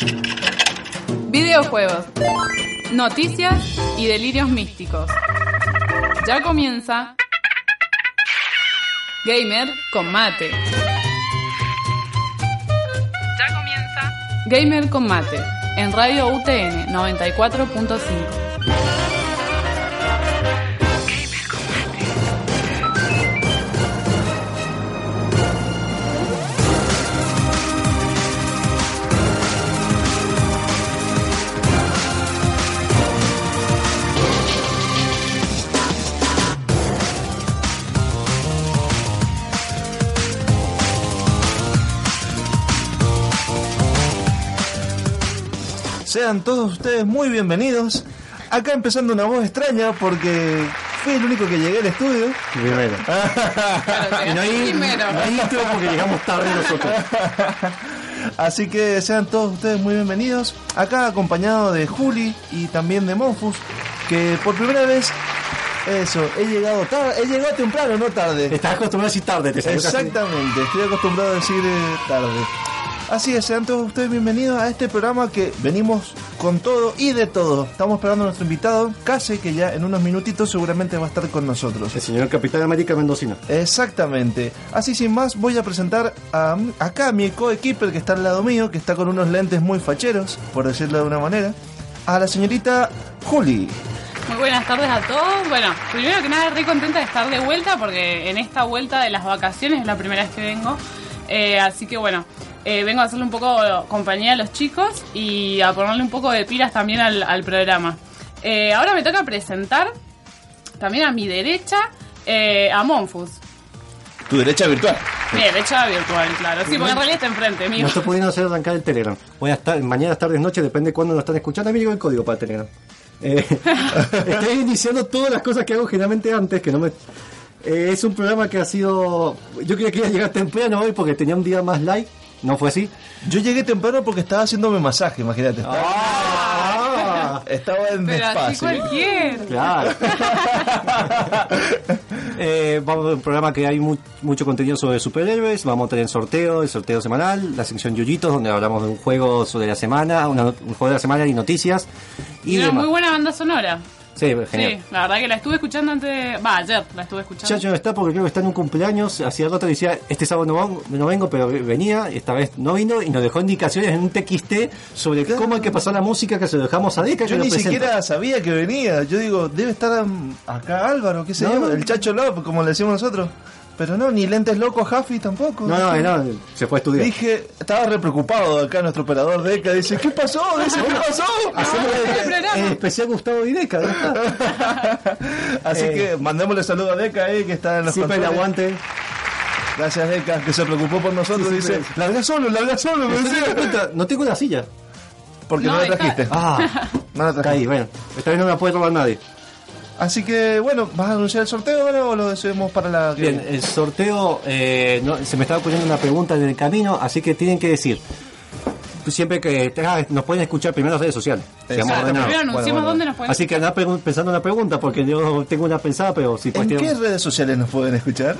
Videojuegos, noticias y delirios místicos. Ya comienza Gamer con Mate. Ya comienza Gamer con Mate en Radio UTN 94.5. Sean todos ustedes muy bienvenidos. Acá empezando una voz extraña porque fui el único que llegué al estudio. Primero. Y no hay intro porque llegamos tarde nosotros. Así que sean todos ustedes muy bienvenidos. Acá acompañado de Juli y también de Monfus, que por primera vez, he llegado tarde, he llegado temprano, no tarde. Estás acostumbrado a decir tarde, te salió Exactamente, estoy acostumbrado a decir tarde. Así es, sean todos ustedes bienvenidos a este programa que venimos con todo y de todo. Estamos esperando a nuestro invitado, Case, que ya en unos minutitos seguramente va a estar con nosotros. El señor Capitán América Mendocino. Exactamente. Así sin más, voy a presentar acá a mi coequiper que está al lado mío, que está con unos lentes muy facheros, por decirlo de una manera, a la señorita Juli. Muy buenas tardes a todos. Bueno, primero que nada, re contenta de estar de vuelta porque en esta vuelta de las vacaciones es la primera vez que vengo. Así que bueno, vengo a hacerle un poco compañía a los chicos y a ponerle un poco de pilas también al programa. Ahora me toca presentar también a mi derecha a Monfus. Tu derecha virtual. Mi derecha virtual, claro. Sí, porque en realidad está enfrente mío. No estoy pudiendo hacer arrancar el Telegram. Voy a estar mañana, tardes, noche, depende de cuándo nos están escuchando. A mí llegó el código para el Telegram. Estoy iniciando todas las cosas que hago generalmente antes, que no me... es un programa que ha sido... Yo creía que iba a llegar temprano hoy porque tenía un día más light. ¿No fue así? Yo llegué temprano porque estaba haciéndome masaje, imagínate. Estaba en pero despacio. así cualquier. Claro. Vamos a ver un programa que hay mucho contenido sobre superhéroes. Vamos a tener el sorteo semanal, la sección Yuyitos, donde hablamos de un juego sobre la semana, un juego de la semana y noticias. Y una muy buena banda sonora. Sí, genial. Sí, la verdad que la estuve escuchando ayer la estuve escuchando. Chacho no está porque creo que está en un cumpleaños. Hacía rato decía, este sábado no vengo, pero venía, esta vez no vino y nos dejó indicaciones en un TXT sobre cómo hay que pasar la música, que se lo dejamos a Deca. Yo ni siquiera sabía que venía. Yo digo, debe estar acá Álvaro, qué sé yo, el Chacho Love, como le decimos nosotros. Pero no, ni lentes locos, Jaffi tampoco. No, se fue a estudiar. Dije, estaba re preocupado acá nuestro operador Deca. Dice, ¿qué pasó? Dice, ¿qué pasó? Hacemos el especial Gustavo y Deca. Así que mandémosle saludo a Deca, que está en los siempre el aguante. Gracias, Deca, que se preocupó por nosotros. Sí, dice, larga solo. No tengo la silla. Porque no la trajiste. No la trajiste. Ahí, bueno. Esta vez no me la puede robar nadie. Así que, bueno, ¿vas a anunciar el sorteo ahora o lo decidimos para la... Bien, el sorteo, se me estaba ocurriendo una pregunta en el camino, así que tienen que decir, siempre que nos pueden escuchar primero en las redes sociales. Primero anunciamos dónde nos pueden Así que andá pensando una pregunta, porque yo tengo una pensada, pero si ¿En qué redes sociales nos pueden escuchar?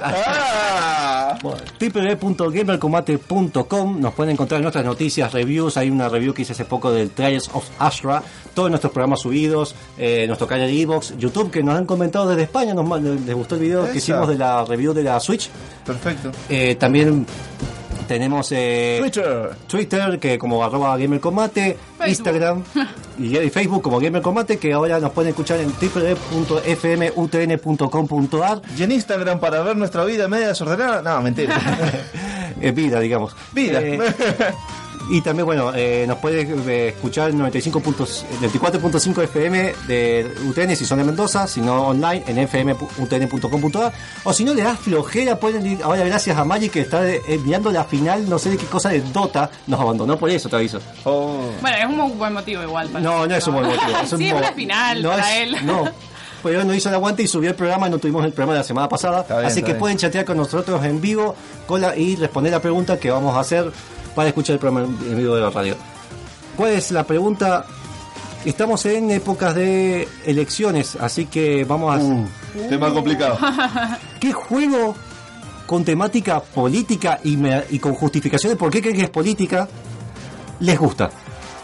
www.gamercombate.com. Nos pueden encontrar nuestras noticias, reviews. Hay una review que hice hace poco del Trials of Astra, todos nuestros programas subidos, nuestro canal de Evox, YouTube, que nos han comentado desde España, les gustó el video que hicimos de la review de la Switch. Perfecto. También tenemos Twitter, que como @gamercombate, Instagram y Facebook como Gamercombate, que ahora nos pueden escuchar en www.fmutn.com.ar. Y en Instagram para ver nuestra vida media desordenada. No, mentira. Vida, digamos. Vida. Y también, bueno, nos puede escuchar en 94.5 FM de UTN si son de Mendoza, si no online en fmutn.com.ar, o si no le das flojera, pueden ir, ahora gracias a Magic que está enviando la final, no sé de qué cosa de Dota, nos abandonó por eso, te aviso. Bueno, es un buen motivo igual. No es un buen motivo. Es una final para él. No. Pues no hizo el aguante y subió el programa, no tuvimos el programa de la semana pasada, así que pueden chatear con nosotros en vivo y responder la pregunta que vamos a hacer para escuchar el programa en vivo de la radio. ¿Cuál es la pregunta? Estamos en épocas de elecciones, así que vamos a... Tema complicado. ¿Qué juego con temática política y con justificación de por qué creen que es política les gusta?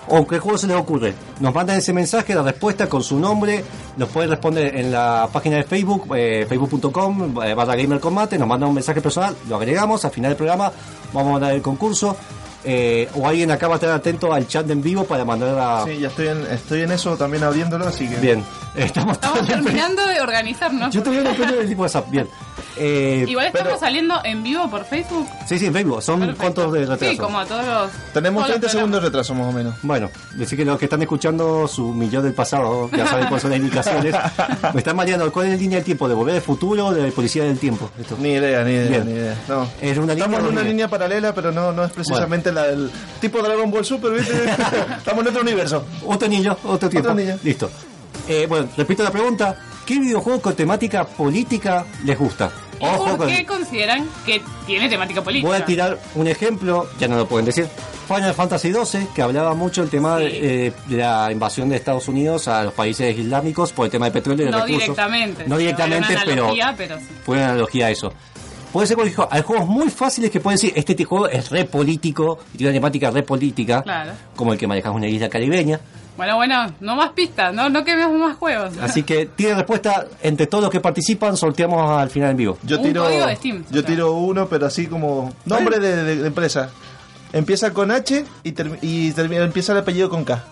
o qué juego se les ocurre. Nos mandan ese mensaje, la respuesta con su nombre, nos pueden responder en la página de Facebook, facebook.com/gamercombate, nos mandan un mensaje personal, lo agregamos, al final del programa vamos a mandar el concurso. O alguien acá va a estar atento al chat de en vivo para mandar a... Sí, ya estoy en eso también abriéndolo, así que... Bien, Estamos terminando de organizarnos. Yo todavía no tengo el tipo de WhatsApp, bien. Igual estamos saliendo en vivo por Facebook. Sí, en Facebook, son Perfecto. cuantos de retraso. Sí, como a todos los... Tenemos todos 30 los segundos de programas. retraso más o menos. Bueno, decir que los que están escuchando su millón del pasado, ya saben cuáles son las indicaciones, me están mareando. ¿Cuál es la línea del tiempo? ¿De Volver al Futuro o de Policía del Tiempo? Esto. Ni idea. Bien. No. Es una línea Estamos en una horrible. línea paralela, pero no es precisamente la del tipo Dragon Ball Super, ¿viste? Estamos en otro universo. Otro anillo, otro tiempo. Otro anillo. Listo. Bueno, repito la pregunta. ¿Qué videojuego con temática política les gusta? ¿Y por qué consideran que tiene temática política? Voy a tirar un ejemplo, ya no lo pueden decir. Final Fantasy XII, que hablaba mucho el tema de la invasión de Estados Unidos a los países islámicos por el tema de petróleo y de No recursos. directamente. No directamente, Era una pero analogía, pero sí. fue una analogía a eso. Puede ser porque hay juegos muy fáciles que pueden decir, este juego es re político, y tiene una temática re política, Claro. como el que manejas una isla caribeña. Bueno, no más pistas, no quememos más juegos. Así que tiene respuesta entre todos los que participan, sorteamos al final en vivo. Yo Un tiro, código de Steam, yo o sea. tiro uno, pero así como nombre de empresa. Empieza con H y empieza el apellido con K.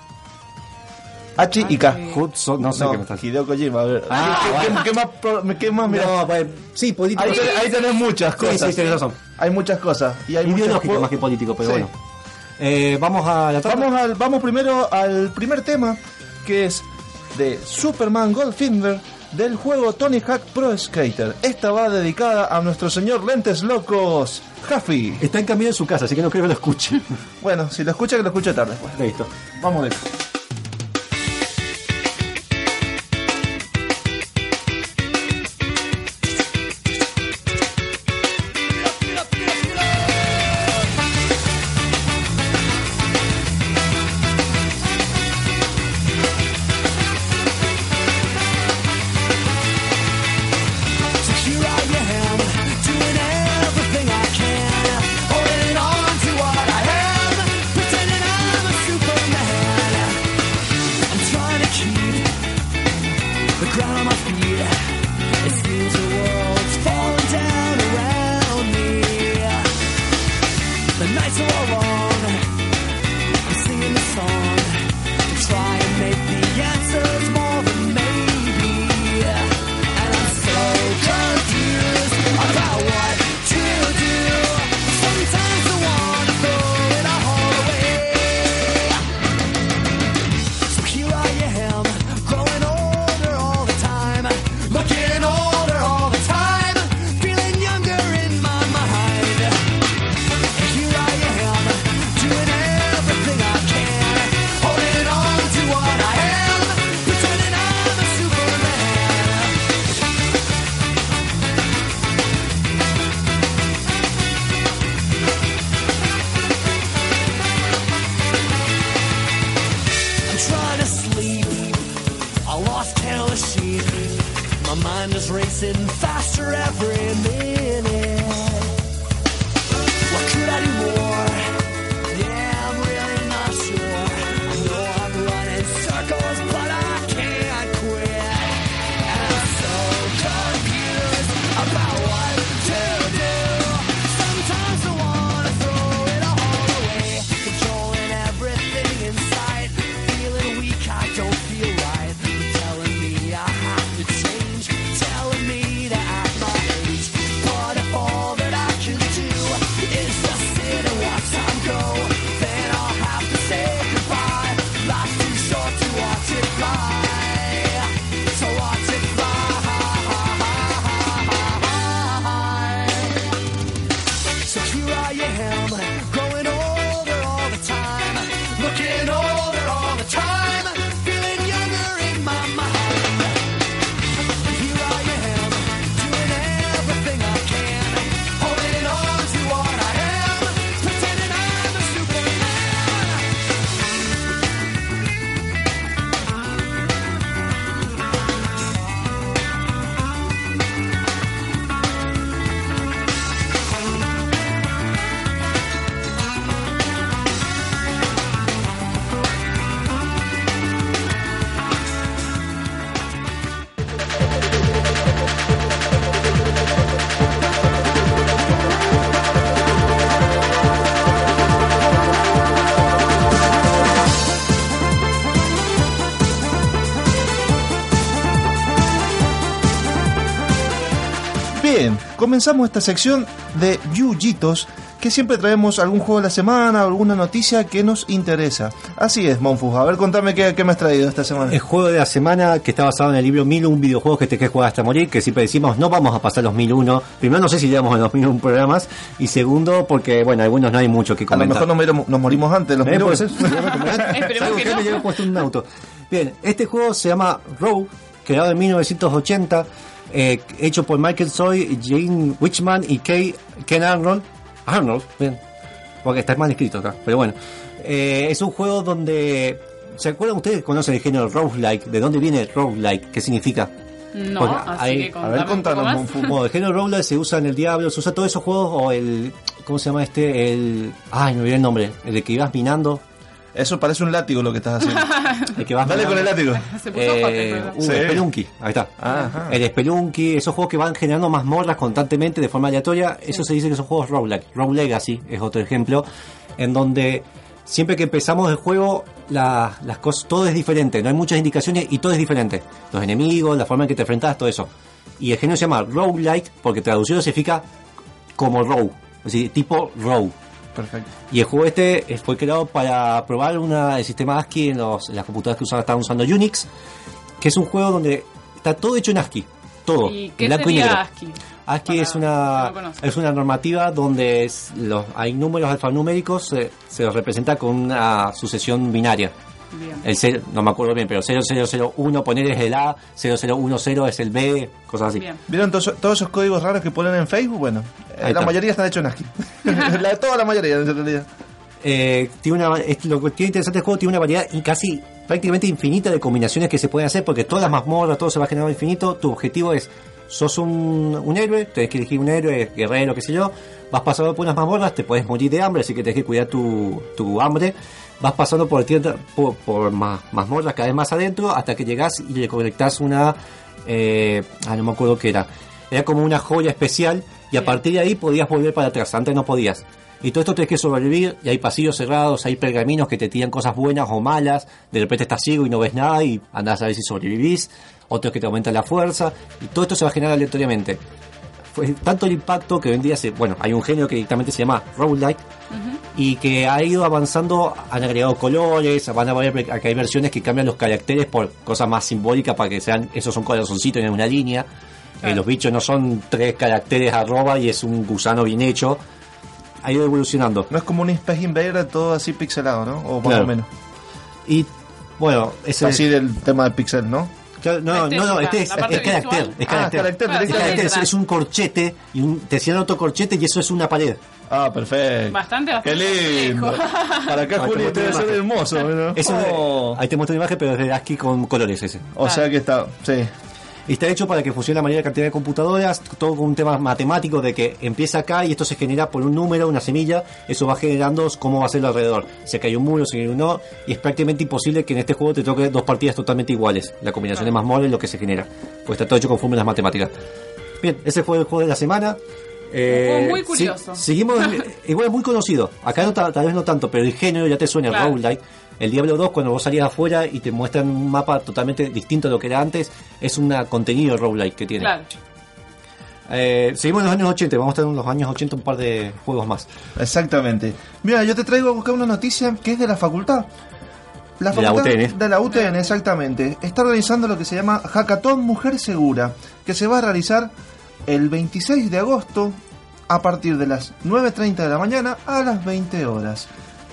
H y K. Hudson, no sé No, qué me estás Hideo Kojima, a ver. Ah, ¿Qué más? Mira, No, pues, sí, político. ahí tenés muchas Sí, cosas. sí, tenés razón. Hay muchas cosas. Y hay muchos Ideológico juegos. más que político, pero Sí. bueno. Vamos a la tanda. Vamos primero al primer tema, que es de Superman Goldfinger del juego Tony Hawk Pro Skater. Esta va dedicada a nuestro señor Lentes Locos, Jaffi. Está en camino en su casa, así que no creo que lo escuche. Bueno, si lo escucha, que lo escuche tarde. Pues. Listo. Vamos a ver. So here I am, doing everything I can, holding on to what I am, pretending I'm a Superman. I'm trying to keep the ground on my feet. It seems the world's falling down around me. The nights are all long. I'm singing the song to try and make the answers more than maybe. And I'm so confused about what to do. Sometimes I wanna throw it all away. So here I am, growing older all the time, looking older all the time, feeling younger in my mind. And here I am, doing everything I can, holding on to what I am, pretending I'm a Superman. I'm trying to sleep, I lost count of sheep. My mind is racing faster every minute. What could I do more? Yeah, I'm really not sure. I know I'm running circles, but I can't quit. And I'm so confused about what to do. Sometimes I wanna throw it all away, controlling everything in sight. Feeling weak, I don't feel right. You're telling me I have to change, telling me to act my age. But if all that I can do is just sit comenzamos esta sección de Yuyitos, que siempre traemos algún juego de la semana, alguna noticia que nos interesa. Así es, Monfus, a ver, contame qué me has traído esta semana. El juego de la semana, que está basado en el libro 1001 videojuegos que te querés jugar hasta morir, que siempre decimos no vamos a pasar los 1001. Primero, no sé si llegamos a los 1001 programas, y segundo, porque bueno, algunos no hay mucho que comentar. A lo mejor nos morimos antes de los 1001. Esperemos que no. Me llevo puesto en un auto. Bien, este juego se llama Rogue, creado en 1980, hecho por Michael Soy, Jane Wichman y Ken Arnold, bien, porque está mal escrito acá, pero bueno. Es un juego donde... ¿Se acuerdan ustedes? ¿Conocen el género roguelike? ¿De dónde viene roguelike? ¿Qué significa? No, Porque así que a ver, contanos, Monfus. Bueno, el género roguelike se usa en el Diablo, se usa todos esos juegos, o el... ¿Cómo se llama este? Ay, me olvidé el nombre. El de que ibas minando. Eso parece un látigo lo que estás haciendo. El que vas Dale minando. con el látigo. Se puso fuerte, pero... Sí. Spelunky, ahí está. Ajá. El Spelunky, esos juegos que van generando mazmorras constantemente de forma aleatoria, eso se dice que son juegos roguelike. Rogue Legacy es otro ejemplo, en donde siempre que empezamos el juego, las cosas, todo es diferente, no hay muchas indicaciones y todo es diferente. Los enemigos, la forma en que te enfrentas, todo eso. Y el género se llama roguelike porque traducido significa como rogue, es decir, tipo rogue. Perfecto. Y el juego fue creado para probar el sistema ASCII en las computadoras que estaban usando Unix, que es un juego donde está todo hecho en ASCII, todo, ¿Y qué en blanco y negro. sería ASCII? ASCII Para que no conozca. es una normativa donde hay números alfanuméricos, se los representa con una sucesión binaria. Bien. No me acuerdo bien, pero 0001 poner es el A, 0010 es el B, cosas así. Bien. ¿Vieron todos esos códigos raros que ponen en Facebook? Bueno, Ahí la está. mayoría están hechos en ASCII. Toda la mayoría, en realidad. Lo que tiene interesante el juego, tiene una variedad casi prácticamente infinita de combinaciones que se pueden hacer, porque todas las mazmorras, todo se va generando infinito. Tu objetivo es, sos un héroe, tenés que elegir un héroe, guerrero, qué sé yo, vas pasando por unas mazmorras, te puedes morir de hambre, así que tenés que cuidar tu hambre. Vas pasando por mazmorras cada vez más adentro, hasta que llegás y le colectás una... no me acuerdo qué era. Era como una joya especial, y a partir de ahí podías volver para atrás, antes no podías. Y todo esto tenés que sobrevivir, y hay pasillos cerrados, hay pergaminos que te tiran cosas buenas o malas, de repente estás ciego y no ves nada y andás a ver si sobrevivís, otros que te aumentan la fuerza, y todo esto se va a generar aleatoriamente. Fue tanto el impacto que hoy en día hay un género que directamente se llama roguelike, y que ha ido avanzando, han agregado colores, van a ver que hay versiones que cambian los caracteres por cosas más simbólicas para que sean, esos son corazoncitos en una línea. Los bichos no son 3 caracteres @ y es un gusano bien hecho. Ha ido evolucionando. No es como un Space Invader todo así pixelado, ¿no? O más Claro. o menos. Y bueno, Así del tema de pixel, ¿no? Claro, no, este es La parte carácter, visual. es carácter. carácter, Claro, directamente. Es un corchete y te cierran otro corchete y eso es una pared. Ah, perfecto. Bastante Qué lindo. lejos. Para acá, Ahí te Juli, muestro debe la ser imagen. hermoso. ¿no? Eso ahí te muestro la imagen, pero es de ASCII con colores ese. O sea que está, sí. Y está hecho para que funcione la mayor cantidad de computadoras, todo con un tema matemático de que empieza acá y esto se genera por un número, una semilla, eso va generando cómo va a ser lo alrededor. Si acá hay un muro, si hay un no, y es prácticamente imposible que en este juego te toque 2 partidas totalmente iguales. La combinación de mazmorras es lo que se genera, pues está todo hecho con fórmulas matemáticas. Bien, ese fue el juego de la semana. juego muy curioso. Seguimos, igual es muy conocido. Acá no, tal vez no tanto, pero el género ya te suena, Claro. el roguelike. El Diablo 2, cuando vos salías afuera y te muestran un mapa totalmente distinto a lo que era antes, es un contenido roguelike que tiene. Claro. Seguimos en los años 80, vamos a estar en los años 80 un par de juegos más. Exactamente. Mira, yo te traigo a buscar una noticia que es de la facultad. La De la facultad UTN. de la UTN, exactamente. Está organizando lo que se llama Hackathon Mujer Segura, que se va a realizar el 26 de agosto a partir de las 9:30 de la mañana a las 20 horas.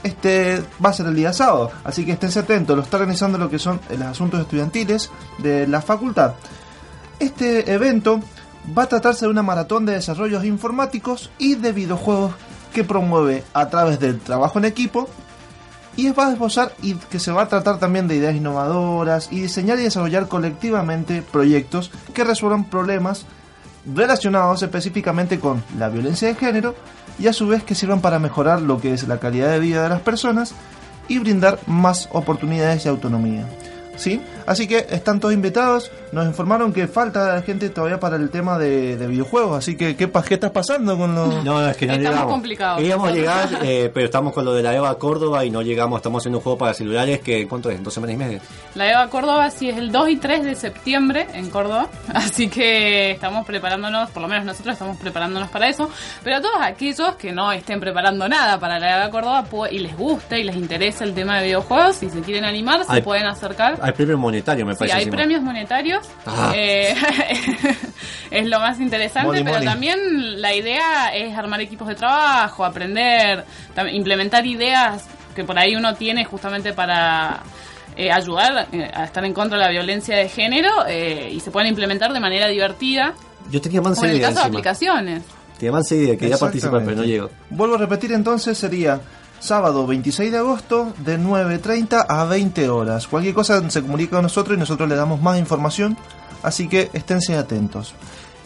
Va a ser el día sábado, así que esténse atentos. Lo está organizando lo que son los asuntos estudiantiles de la facultad. Este evento va a tratarse de una maratón de desarrollos informáticos y de videojuegos que promueve a través del trabajo en equipo, y va a esbozar y que se va a tratar también de ideas innovadoras y diseñar y desarrollar colectivamente proyectos que resuelvan problemas relacionados específicamente con la violencia de género, y a su vez que sirvan para mejorar lo que es la calidad de vida de las personas y brindar más oportunidades y autonomía. ¿Sí? Así que están todos invitados. Nos informaron que falta gente todavía para el tema de videojuegos. Así que, ¿qué estás pasando con los...? No, es que no Estamos llegamos. complicados. Íbamos a llegar, pero estamos con lo de la EVA Córdoba y no llegamos. Estamos haciendo un juego para celulares que, ¿cuánto es? 2 semanas y media. La EVA Córdoba sí es el 2 y 3 de septiembre en Córdoba, así que estamos preparándonos, por lo menos nosotros estamos preparándonos para eso, pero a todos aquellos que no estén preparando nada para la EVA Córdoba y les guste y les interesa el tema de videojuegos, si se quieren animar, se pueden acercar. Hay premio monetario, me Sí, parece. hay encima. premios monetarios, Ah. Es lo más interesante, Money, pero money. también la idea es armar equipos de trabajo, aprender, implementar ideas que por ahí uno tiene justamente para ayudar a estar en contra de la violencia de género y se pueden implementar de manera divertida, Yo tenía más como en el idea caso de encima. aplicaciones. Tenía más idea, quería participar, pero no Exactamente. llego. Vuelvo a repetir entonces, sería sábado 26 de agosto de 9:30 a 20 horas. Cualquier cosa se comunica con nosotros y nosotros le damos más información, así que esténse atentos.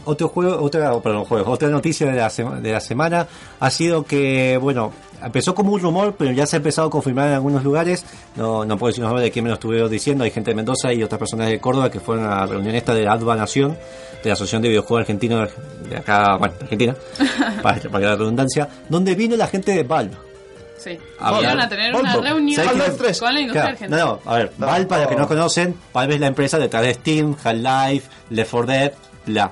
Otra noticia de la semana ha sido que, bueno, empezó como un rumor, pero ya se ha empezado a confirmar en algunos lugares. No puedo decir de quién me lo estuvieron diciendo. Hay gente de Mendoza y otras personas de Córdoba que fueron a la reunión esta de ADVA Nación, de la Asociación de Videojuegos Argentinos de acá, bueno, Argentina, para la redundancia, donde vino la gente de Valve. Sí, Hablar. iban a tener una Valve. reunión ¿Sabes qué? Half-Life 3. con la industria Claro, argentina. no, a ver, Valve, para los que no conocen, Valve es la empresa detrás de Steam, Half-Life, Left 4 Dead, bla.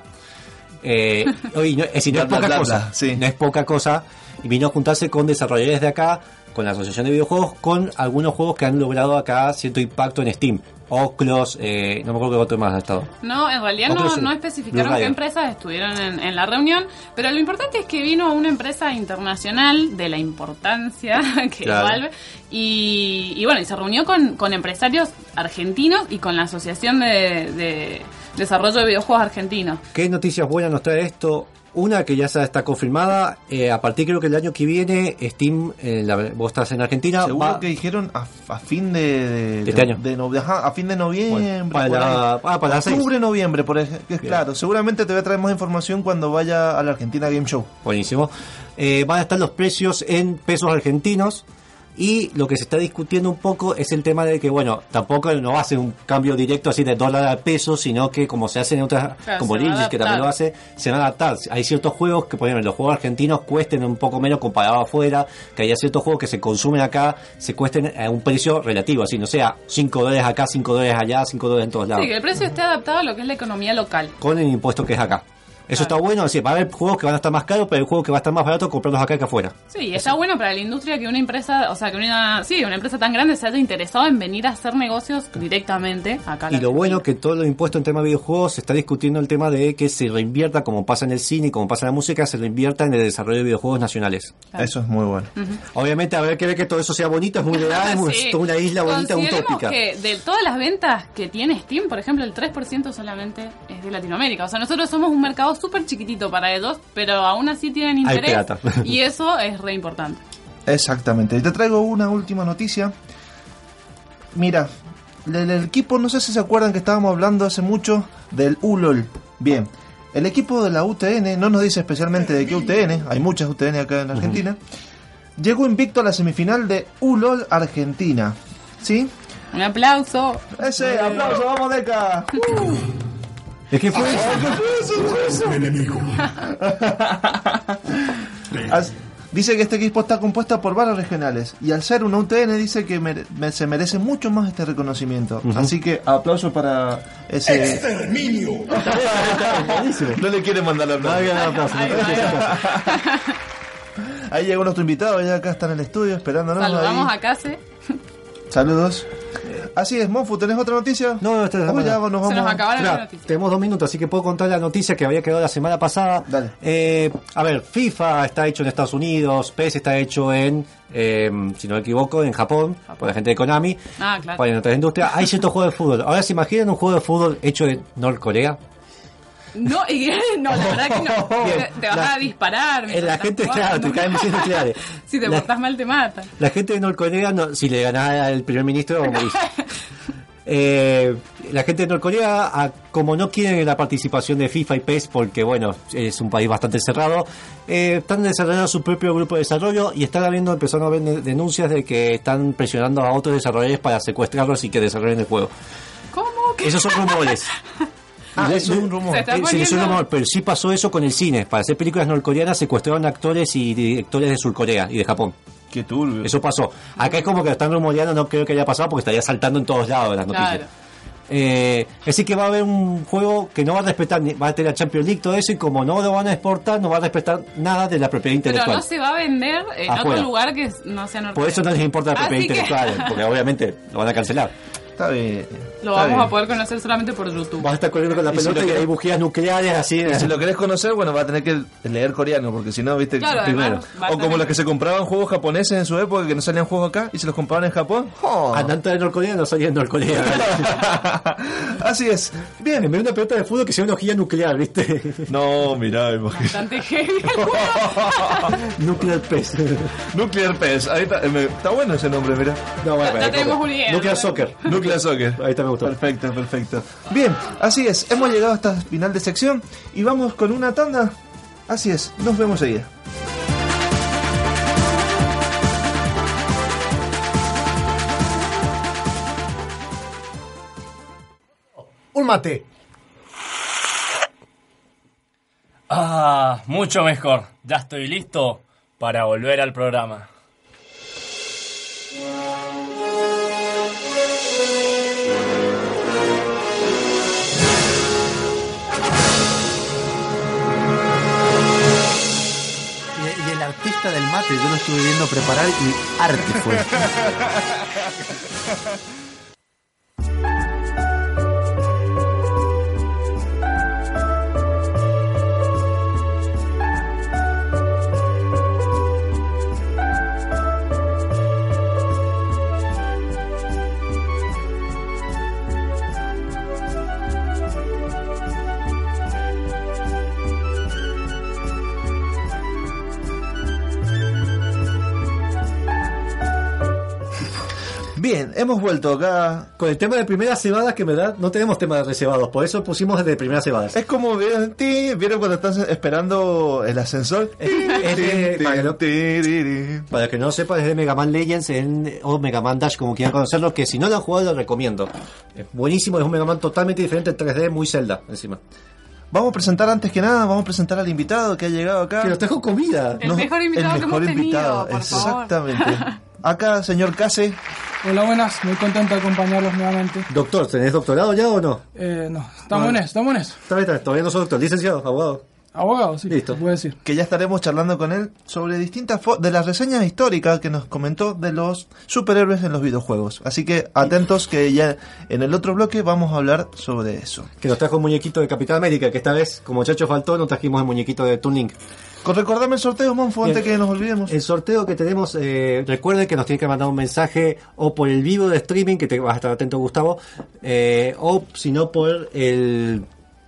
Oye, no es Bla, poca bla, cosa, bla, sí. no es poca cosa, y vino a juntarse con desarrolladores de acá, con la Asociación de Videojuegos, con algunos juegos que han logrado acá cierto impacto en Steam. Oclos, no me acuerdo qué otro más ha estado. No, en realidad Otros, no especificaron Blue qué Rider. empresas estuvieron en la reunión, pero lo importante es que vino una empresa internacional de la importancia que Claro. es Valve y bueno, y se reunió con empresarios argentinos y con la Asociación de Desarrollo de Videojuegos Argentinos. ¿Qué noticias buenas nos trae esto? Una que ya está confirmada, a partir creo que el año que viene, Steam, vos estás en Argentina, Seguro va que dijeron a fin de este año. a fin de noviembre. Bueno, para las 6. octubre, noviembre, por ejemplo. Claro, seguramente te voy a traer más información cuando vaya a la Argentina Game Show. Buenísimo. Van a estar los precios en pesos argentinos. Y lo que se está discutiendo un poco es el tema de que, bueno, tampoco no va a ser un cambio directo así de dólar a peso, sino que como se hace en otras, Claro, como se va a Lilith, que también lo adaptar. hace, se van a adaptar. Hay ciertos juegos que, por ejemplo, los juegos argentinos cuesten un poco menos comparado afuera, que haya ciertos juegos que se consumen acá, se cuesten a un precio relativo, así, no sea $5 acá, $5 allá, $5 en todos lados. Sí, que el precio esté adaptado a lo que es la economía local. Con el impuesto que es acá. Eso Claro. está bueno, así, va a haber juegos que van a estar más caros, pero el juego que va a estar más barato, comprarlos acá que afuera. Sí, está bueno para la industria que una empresa, o sea, que una empresa tan grande se haya interesado en venir a hacer negocios directamente acá. a la Y lo bueno Argentina. que todo lo impuesto en tema de videojuegos se está discutiendo el tema de que se reinvierta, como pasa en el cine y como pasa en la música, se reinvierta en el desarrollo de videojuegos nacionales. Claro. Eso es muy bueno. Obviamente habrá que ver que todo eso sea bonito, es muy legal, Sí. es toda una isla bonita, Consideremos utópica. que de todas las ventas que tiene Steam, por ejemplo, el 3% solamente es de Latinoamérica. O sea, nosotros somos un mercado súper chiquitito para ellos, pero aún así tienen Hay interés plata. y eso es re importante. Exactamente. Y te traigo una última noticia. Mira, el equipo, no sé si se acuerdan que estábamos hablando hace mucho del ULOL. Bien, el equipo de la UTN, no nos dice especialmente de qué UTN, hay muchas UTN acá en Argentina, llegó invicto a la semifinal de ULOL Argentina. ¿Sí? Un aplauso. Ese, aplauso, vamos Deca. ¿De qué fue? Dice que este equipo está compuesto por varios regionales y al ser una UTN dice que se merece mucho más este reconocimiento. Así que aplauso para ese... ¡Exterminio! No le quiere mandar aplauso. Ahí llegó nuestro invitado, ya acá está en el estudio esperándonos. Saludamos ahí. a Case. Saludos. Así es, Monfu, ¿tenés otra noticia? No, esta es la Uy, ya semana. nos vamos. Se nos acabaron Mirá, las noticias. tenemos 2 minutos, así que puedo contar la noticia que había quedado la semana pasada. Dale. A ver, FIFA está hecho en Estados Unidos, PES está hecho en, si no me equivoco, en Japón, por la gente de Konami, Ah, claro. para en otras industrias. Hay ciertos juegos de fútbol. Ahora, ¿se imaginan un juego de fútbol hecho en Norcorea? No, no, la verdad que no. Te vas a disparar. mientras La estás gente, jugando. claro, te caen misiles nucleares. Si te La- portás mal, te matan. La gente de Norcorea, si le ganara el primer ministro, morís. La gente de Norcorea, como no quieren la participación de FIFA y PES, porque bueno, es un país bastante cerrado, están desarrollando su propio grupo de desarrollo y empezaron a haber denuncias de que están presionando a otros desarrolladores para secuestrarlos y que desarrollen el juego. ¿Cómo? Esos son rumores. Es un rumor. Se está Sí, es un poniendo- rumor, pero sí pasó eso con el cine. Para hacer películas norcoreanas secuestraron actores y directores de Surcorea y de Japón. Qué turbio. Eso pasó. Acá es como que lo están rumoreando, no creo que haya pasado porque estaría saltando en todos lados las noticias. Así que va a haber un juego que no va a respetar, va a tener Champions League, todo eso, y como no lo van a exportar, no va a respetar nada de la propiedad Pero intelectual. no se va a vender en Afuera. otro lugar que no sea norteamericano. Por eso no les importa la propiedad Así que- intelectual, porque obviamente lo van a cancelar. Está bien. Lo está vamos bien. a poder conocer solamente por YouTube. Vas a estar corriendo con la Y si pelota lo y querés- hay bujías nucleares así. Y si lo querés conocer, bueno, va a tener que leer coreano, porque si no, viste, Claro, primero. además, va a O como tener- los que se compraban juegos japoneses en su época, que no salían juegos acá, y se los compraban en Japón. ¡Oh! Andante de Norcorea no salía en Norcorea. Así es. Bien. En vez de una pelota de fútbol que sea una ojilla nuclear, ¿viste? No, mirá, imagínate. Bastante heavy el juego. Nuclear Pes. Nuclear PES. Ahí está, está bueno ese nombre, mirá. No, bueno, Ya tenemos una idea. Nuclear Soccer. Nuclear Soccer. Ahí está, me gustó. Perfecto, perfecto. Bien, así es. Hemos llegado hasta el final de sección y vamos con una tanda. Así es. Nos vemos seguida. Un mate. Ah, mucho mejor. Ya estoy listo para volver al programa. Y el artista del mate, yo lo estuve viendo preparar y arte fue. Bien, hemos vuelto acá. Con el tema de primeras cebadas, que en verdad no tenemos tema de reservados, por eso pusimos de primeras cebadas. Es como ¿vieron cuando estás esperando el ascensor? Para que no lo sepa, es de Mega Man Legends o Mega Man Dash, como quieran conocerlo, que si no lo han jugado, lo recomiendo. Es buenísimo, es un Mega Man totalmente diferente en 3D, muy Zelda, encima. Vamos a presentar antes que nada, vamos a presentar al invitado que ha llegado acá. Que nos trajo comida. El mejor invitado el que mejor hemos invitado, tenido, por favor. exactamente. Acá, señor Case. Hola, buenas, muy contento de acompañarlos nuevamente. Doctor, ¿tenés doctorado ya o no? No, estamos en eso, estamos en eso. Está bien, todavía no soy doctor, licenciado, abogado. Abogado, sí, Listo. se puede decir. Que ya estaremos charlando con él sobre distintas de las reseñas históricas que nos comentó de los superhéroes en los videojuegos. Así que atentos que ya en el otro bloque vamos a hablar sobre eso. Que nos trajo un muñequito de Capitán América, que esta vez, como Chacho faltó, nos trajimos el muñequito de Toon Link. Recordame el sorteo, Monfo, antes Bien. que nos olvidemos. El sorteo que tenemos, recuerden que nos tienen que mandar un mensaje o por el vivo de streaming, que te vas a estar atento, Gustavo, o si no por el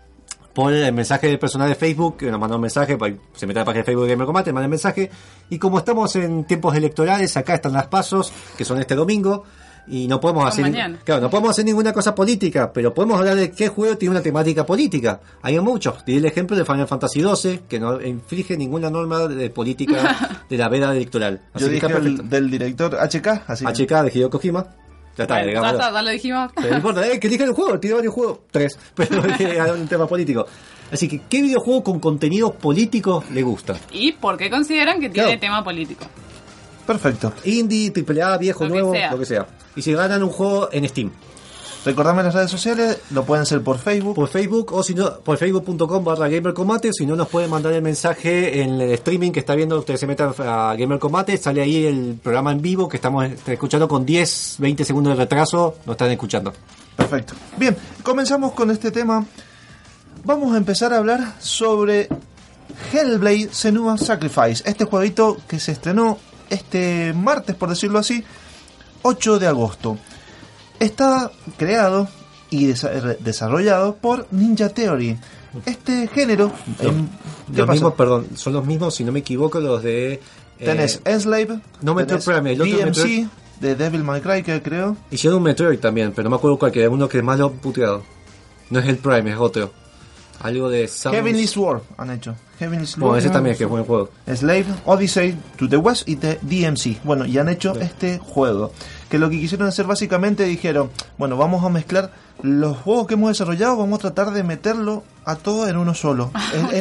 mensaje personal de Facebook, que nos manda un mensaje, se mete a la página de Facebook de Gamer Combate, manda el mensaje, y como estamos en tiempos electorales, acá están las pasos, que son este domingo, y no podemos Son hacer mañana. claro, no podemos hacer ninguna cosa política, pero podemos hablar de qué juego tiene una temática política. Hay muchos. Di el ejemplo de Final Fantasy XII, que no inflige ninguna norma de política de la veda electoral. Así Yo que dije está perfecto. del director HK, así que- HK de Hideo Kojima. Ya está, Bueno, digámoslo. ya lo dijimos. Pero no importa, que elijan el juego, tiene varios juegos, 3, pero hay un tema político. Así que, ¿qué videojuego con contenido político le gusta? ¿Y por qué consideran que tiene Claro. tema político? Perfecto. Indie, AAA, viejo, Lo que nuevo, sea. lo que sea. Y si ganan un juego en Steam, Recordame las redes sociales, lo pueden hacer por Facebook. por Facebook o si no, por facebook.com/GamerCombate, si no nos pueden mandar el mensaje en el streaming que está viendo, ustedes se metan a Gamer Combate, sale ahí el programa en vivo que estamos escuchando con 10, 20 segundos de retraso, nos están escuchando. Perfecto. Bien, comenzamos con este tema. Vamos a empezar a hablar sobre Hellblade: Senua's Sacrifice, este jueguito que se estrenó este martes, por decirlo así, 8 de agosto. Está creado y desarrollado por Ninja Theory. Este género... ¿qué Los pasa? mismos, perdón, son los mismos, si no me equivoco, los de... Tenés Enslave, no Metroid tenés Prime, el otro DMC, Metroid. de Devil May Cry, que creo. Hicieron un Metroid también, pero no me acuerdo cuál, que era uno que es más lo puteado. No es el Prime, es otro. Algo de Samus. Heavenly Sword han hecho. Heavenly Sword. Bueno, ese también que es buen juego. Slave, Odyssey to the West y The DMC. Bueno, y han hecho este juego. Que lo que quisieron hacer básicamente dijeron, bueno, vamos a mezclar los juegos que hemos desarrollado, vamos a tratar de meterlo a todo en uno solo.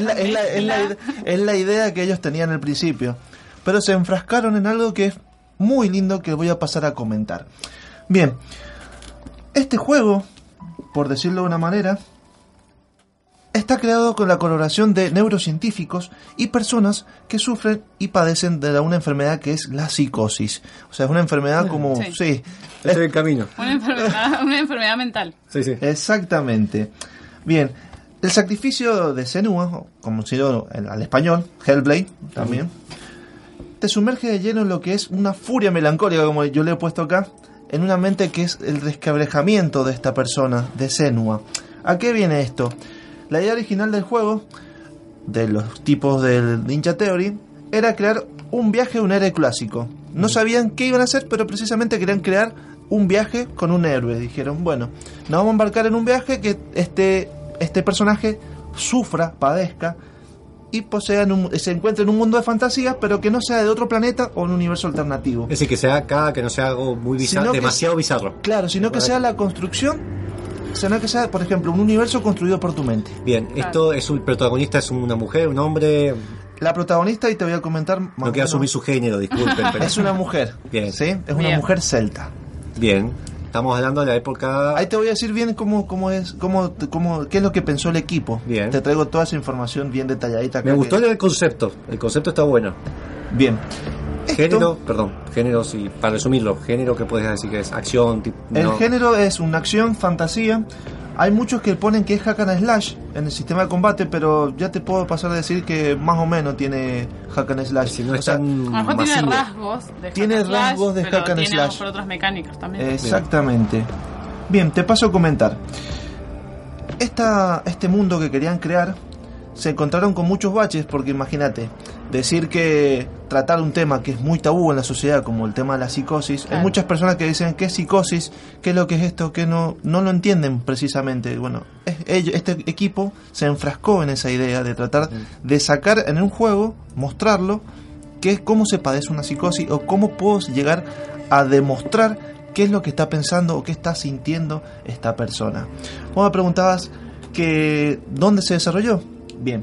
Es la idea que ellos tenían al principio. Pero se enfrascaron en algo que es muy lindo que voy a pasar a comentar. Bien, este juego, por decirlo de una manera, está creado con la colaboración de neurocientíficos y personas que sufren y padecen de una enfermedad que es la psicosis. O sea, es una enfermedad como... Sí. Sí, Ese es el camino. Una enfermedad mental. Sí, sí. exactamente. Bien, el sacrificio de Senua, como se llama al español, Hellblade también, te sumerge de lleno en lo que es una furia melancólica, como yo le he puesto acá, en una mente que es el resquebrajamiento de esta persona, de Senua. ¿A qué viene esto? La idea original del juego, de los tipos del Ninja Theory, era crear un viaje de un héroe clásico. No sabían qué iban a hacer, pero precisamente querían crear un viaje con un héroe. Dijeron, bueno, nos vamos a embarcar en un viaje que este personaje sufra, padezca y se encuentre en un mundo de fantasías, pero que no sea de otro planeta o un universo alternativo. Es decir, que sea acá, que no sea algo muy bizarro, demasiado bizarro. Claro, sino que sea la construcción, sino que sea, por ejemplo, un universo construido por tu mente. Bien, esto es el protagonista, es una mujer, un hombre. La protagonista, y te voy a comentar más No o quiero menos, asumir su género, disculpen. Pero es una mujer. Bien. ¿Sí? Es una Bien. mujer celta. Bien, estamos hablando de la época. Ahí te voy a decir bien qué es lo que pensó el equipo. Bien. Te traigo toda esa información bien detalladita acá. Me gustó que- el concepto está bueno. Bien. Género, sí, para resumirlo, género que puedes decir que es acción, El género es una acción, fantasía. Hay muchos que ponen que es hack and slash en el sistema de combate, pero ya te puedo pasar a decir que más o menos tiene hack and slash. Si no es O sea, tan A lo mejor tiene masivo. rasgos de Tiene hack and slash, rasgos de pero hack and tiene slash. a lo mejor otras mecánicas también. Exactamente. Bien, te paso a comentar. Este mundo que querían crear se encontraron con muchos baches, porque imagínate, decir que tratar un tema que es muy tabú en la sociedad, como el tema de la psicosis, hay Claro. muchas personas que dicen, ¿qué es psicosis? ¿Qué es lo que es esto? Que no lo entienden precisamente. Bueno, este equipo se enfrascó en esa idea de tratar de sacar en un juego, mostrarlo, que es cómo se padece una psicosis o cómo puedo llegar a demostrar qué es lo que está pensando o qué está sintiendo esta persona. Vos me preguntabas que ¿dónde se desarrolló? Bien,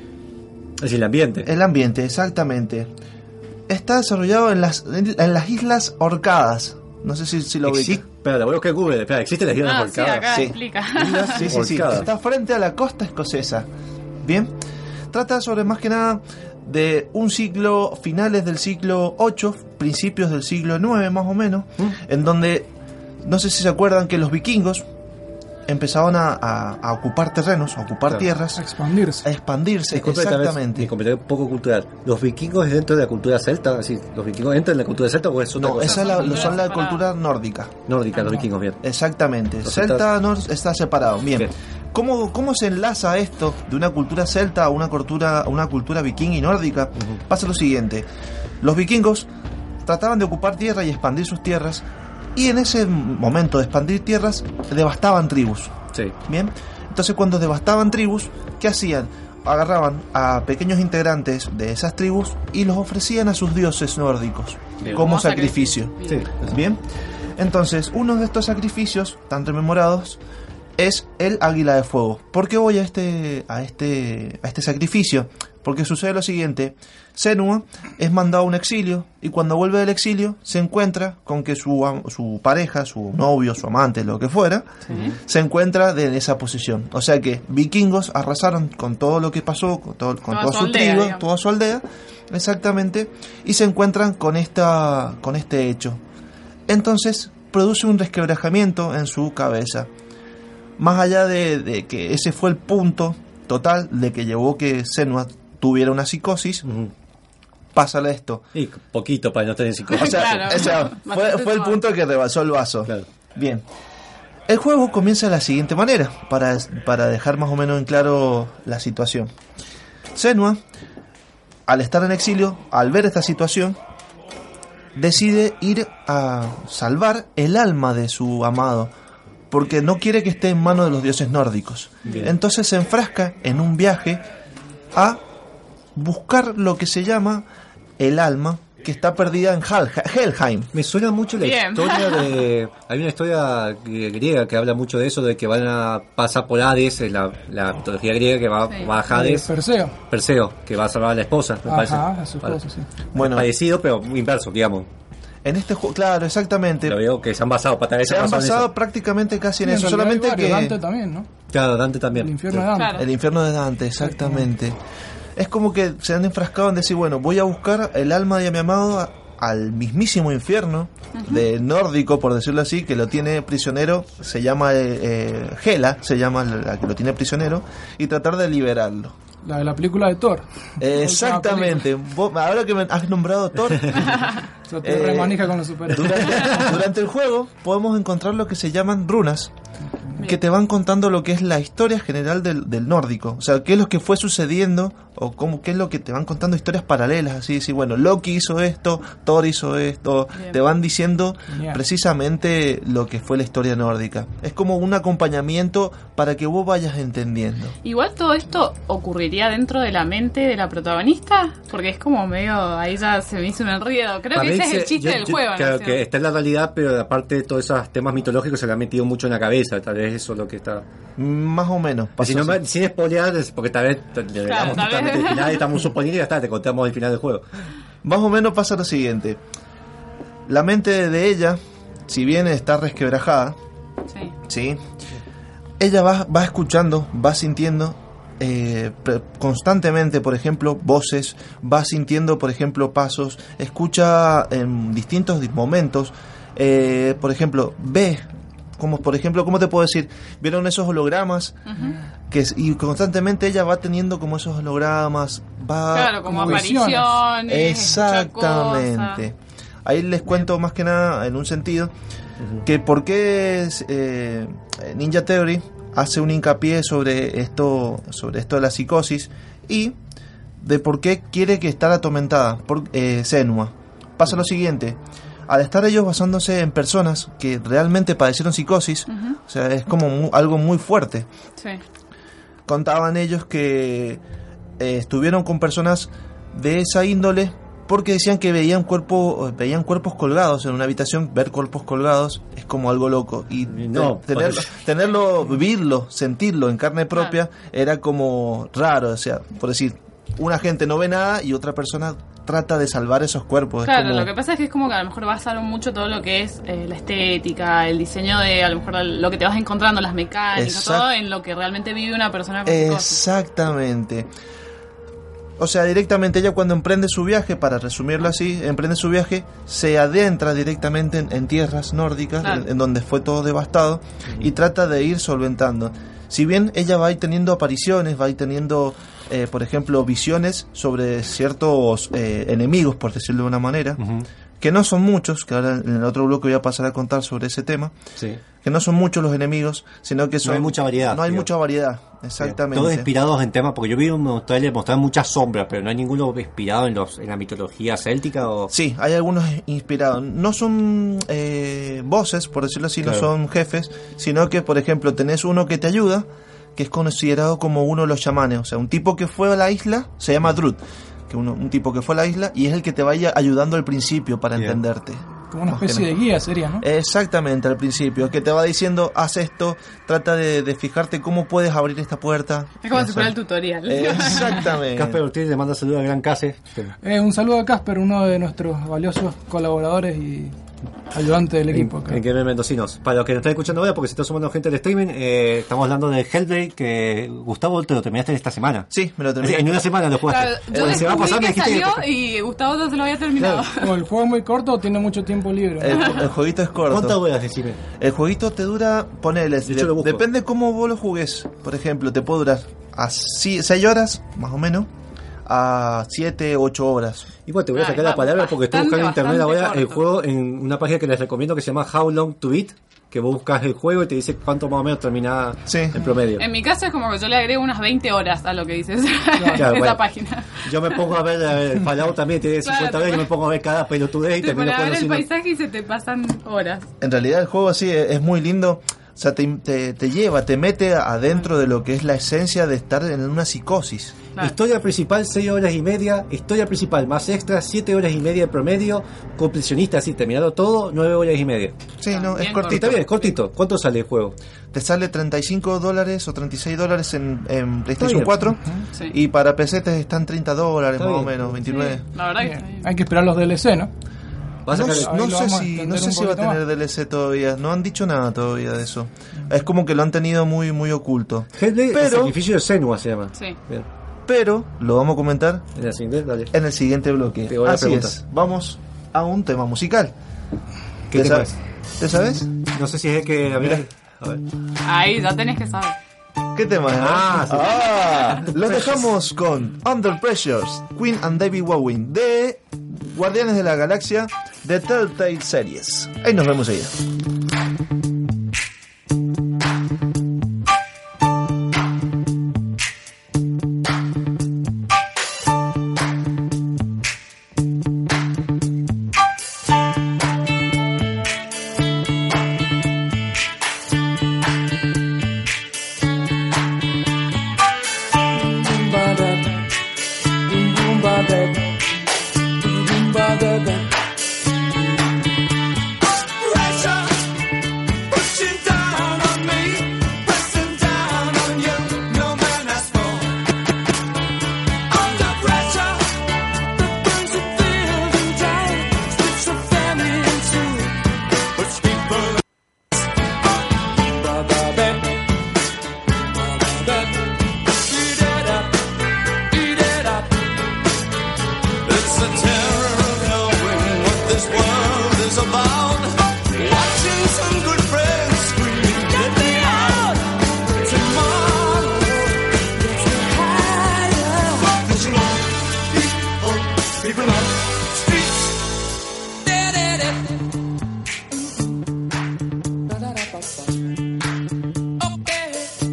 Es decir, el ambiente. el ambiente, exactamente. Está desarrollado en las Islas Orcadas. No sé si lo ubicas. Espera, voy a buscar Google. Espera, ¿existe la isla Ah, sí, volcada? acá Sí. explica. Sí. Orcadas. Está frente a la costa escocesa. Bien. Trata sobre más que nada de un siglo, finales del siglo VIII, principios del siglo IX más o menos, en donde, no sé si se acuerdan que los vikingos empezaban a ocupar terrenos, a ocupar Claro. tierras, A expandirse. a expandirse, Disculpe, tal vez exactamente. mi comentario un poco cultural. ¿Los vikingos es dentro de la cultura celta? Es decir, ¿los vikingos entran en la cultura celta o es otra No, cosa? esa es son la Separado. cultura nórdica. Nórdica, los vikingos, bien. Exactamente. Los Celta no está separado. Bien. Bien. ¿Cómo se enlaza esto de una cultura celta a una cultura vikinga y nórdica? Pasa lo siguiente. Los vikingos trataban de ocupar tierra y expandir sus tierras, y en ese momento de expandir tierras devastaban tribus. Sí. Bien. Entonces, cuando devastaban tribus, ¿qué hacían? Agarraban a pequeños integrantes de esas tribus y los ofrecían a sus dioses nórdicos Bien. como Como sacrificio. Sí. Bien. Entonces, uno de estos sacrificios tan rememorados es el águila de fuego. ¿Por qué voy a este sacrificio? Porque sucede lo siguiente: Senua es mandado a un exilio, y cuando vuelve del exilio se encuentra con que su pareja, su novio, su amante, lo que fuera, se encuentra en esa posición. O sea que vikingos arrasaron con todo lo que pasó, con toda Toda su su aldea, tribu, digamos. toda su aldea, exactamente, y se encuentran con este hecho. Entonces produce un resquebrajamiento en su cabeza. Más allá de que ese fue el punto total de que llevó que Senua tuviera una psicosis, pásale esto. Y poquito para no tener psicosis. O sea, Claro. fue el punto que rebasó el vaso. Claro. Bien. El juego comienza de la siguiente manera, para dejar más o menos en claro la situación. Senua, al estar en exilio, al ver esta situación, decide ir a salvar el alma de su amado. porque no quiere que esté en manos de los dioses nórdicos. Bien. Entonces se enfrasca en un viaje a buscar lo que se llama el alma que está perdida en Helheim. Me suena mucho la Bien. historia de... Hay una historia griega que habla mucho de eso, de que van a pasar por Hades, es la mitología griega, que va a Hades. Perseo. Perseo, que va a salvar a la esposa, me parece. Ajá, a su esposa, sí. Bueno, Parecido, pero inverso, digamos. en este juego, claro, exactamente. Lo veo que se han basado, Se han basado prácticamente casi en Sí, eso, realidad hay solamente varios, que... Dante también, ¿no? Claro, Dante El también. infierno de Dante. Claro. El infierno de Dante, exactamente. Es como que se han enfrascado en decir, bueno, voy a buscar el alma de mi amado al mismísimo infierno de nórdico, por decirlo así, que lo tiene prisionero, se llama Hela, se llama la que lo tiene prisionero, y tratar de liberarlo. La de la película de Thor. Exactamente. Ahora que me has nombrado Thor, Se te remanija con los superhéroes. durante el juego podemos encontrar lo que se llaman runas, que te van contando lo que es la historia general del nórdico, o sea, qué es lo que fue sucediendo, o qué es lo que te van contando, historias paralelas, así decir, bueno, Loki hizo esto, Thor hizo esto, Bien. te van diciendo Genial. precisamente lo que fue la historia nórdica. Es como un acompañamiento para que vos vayas entendiendo. Igual todo esto ocurriría dentro de la mente de la protagonista, porque es como medio, ahí ya se me hizo un enredo. Creo que ese es el chiste del juego, Claro, ¿no? que está en la realidad, pero aparte de todos esos temas mitológicos se le ha metido mucho en la cabeza, tal vez eso es lo que está... Más o menos. Si pasó no, así. sin spoilear, porque tal vez le damos tal totalmente vez. el final, estamos suponiendo y ya está, te contamos el final del juego. Más o menos pasa lo siguiente. La mente de ella, si bien está resquebrajada, Sí. ¿sí? Ella va escuchando, va sintiendo constantemente, por ejemplo, voces, va sintiendo, por ejemplo, pasos, escucha en distintos momentos, por ejemplo, ve, como por ejemplo, ¿cómo te puedo decir? ¿Vieron esos hologramas? Y constantemente ella va teniendo como esos hologramas, va... Claro, como como visiones. apariciones. escuchar Exactamente. Ahí les cuento más que nada en un sentido que por qué Ninja Theory hace un hincapié sobre esto de la psicosis y de por qué quiere que estar atormentada por Senua. Pasa lo siguiente: al estar ellos basándose en personas que realmente padecieron psicosis, o sea, es como algo muy fuerte. Sí. Contaban ellos que estuvieron con personas de esa índole porque decían que veían cuerpos colgados en una habitación. Ver cuerpos colgados es como algo loco, y No, tenerlo, vivirlo, sentirlo en carne propia era como raro. O sea, por decir, una gente no ve nada y otra persona trata de salvar esos cuerpos. Claro, es como, lo que pasa es que es como que a lo mejor basaron mucho todo lo que es la estética, el diseño de a lo mejor lo que te vas encontrando, las mecánicas, Exacto. todo en lo que realmente vive una persona con psicosis. Exactamente. O sea, directamente ella cuando emprende su viaje, para resumirlo así, emprende su viaje, se adentra directamente en tierras nórdicas, Claro. en donde fue todo devastado, y trata de ir solventando. Si bien ella va a ir teniendo apariciones, va a ir teniendo, por ejemplo, visiones sobre ciertos enemigos, por decirlo de una manera, que no son muchos, que ahora en el otro bloque voy a pasar a contar sobre ese tema, Sí. que no son muchos los enemigos, sino que son... No hay mucha variedad, No hay digamos. mucha variedad, exactamente. Todos inspirados en temas, porque yo vi un trailer mostraban muchas sombras, pero no hay ninguno inspirado en la mitología céltica o... Sí, hay algunos inspirados. No son voces, por decirlo así, Claro. no son jefes, sino que, por ejemplo, tenés uno que te ayuda, que es considerado como uno de los chamanes. O sea, un tipo que fue a la isla, se llama Drut, que un tipo que fue a la isla y es el que te vaya ayudando al principio para Bien. entenderte. Como una Más que especie de nada. guía sería, ¿no? Exactamente, al principio, que te va diciendo, haz esto, trata de fijarte cómo puedes abrir esta puerta. Es como Y si fuera el hacer- tutorial. Exactamente. Casper Ortiz le manda saludos al gran Case. Un saludo a Casper, uno de nuestros valiosos colaboradores y ayudante del equipo. acá. En Gamer Mendocinos. Para los que nos están escuchando ahora, porque se está sumando gente al streaming, estamos hablando de Hellblade, que Gustavo te lo terminaste esta semana. Sí, me lo terminé. En una semana lo jugaste. Claro, yo Porque se va a descubrí pasar, me que dijiste salió y Gustavo no se lo había terminado. Como el juego es muy corto, tiene mucho tiempo libre. El jueguito es corto. ¿Cuántas horas, decime? El jueguito te dura, ponele, De hecho, lo busco. depende cómo vos lo jugues. Por ejemplo, te puede durar a 6 horas, más o menos, a 7, 8 horas. Igual te voy a sacar la palabra porque estoy buscando en internet ahora el juego en una página que les recomiendo que se llama How Long to Beat, que vos buscas el juego y te dice cuánto más o menos termina Sí. en promedio. En mi caso es como que yo le agrego unas 20 horas a lo que dices Claro, esa bueno. página. Yo me pongo a ver el Fallout también, tiene 50 Claro, veces, yo me pongo a ver cada pelotudez y Sí, termino para ver el conociendo. paisaje y se te pasan horas. En realidad el juego así es muy lindo. sea, te lleva, te mete adentro de lo que es la esencia de estar en una psicosis. Claro. Historia principal 6 horas y media, historia principal más extra 7 horas y media de promedio, completionista así, terminado todo 9 horas y media. Sí, no, es Bien Y cortito. está bien, es cortito. ¿Cuánto sale el juego? Te sale $35 o $36 en Está PlayStation bien. 4 Sí. y para PC te están $30 Está más o bien. menos, 29. La verdad que está bien. Hay que esperar los DLC, ¿no? ¿Vas a No, sacar no Ahí lo sé vamos a si, no extender sé un si va a poquito tener DLC todavía, no han dicho nada todavía de eso. Es como que lo han tenido muy muy oculto. Hellblade, el Pero- sacrificio de Senua se llama. Sí. Bien. Pero lo vamos a comentar En la siguiente, dale. en el siguiente bloque. Te voy a Así preguntar. es, vamos a un tema musical. ¿Qué ¿Te tema sabes? ¿Te sabes? No sé si es el que... A ver. Ahí ya tenés que saber. ¿Qué tema es? Ah, sí. Los dejamos con Under Pressures, Queen and David Bowie de Guardianes de la Galaxia de Telltale Series. Ahí nos vemos allá. Pressure pushing down on me, pressing down on you. No man has more. Under pressure, the burns of building down, splits your family in two. Puts people. Eat it up, eat it up. It's the terror of knowing what this world is about. Watching some good friends scream, "Let me out!" Tomorrow, get you higher. There's no people on streets. Okay.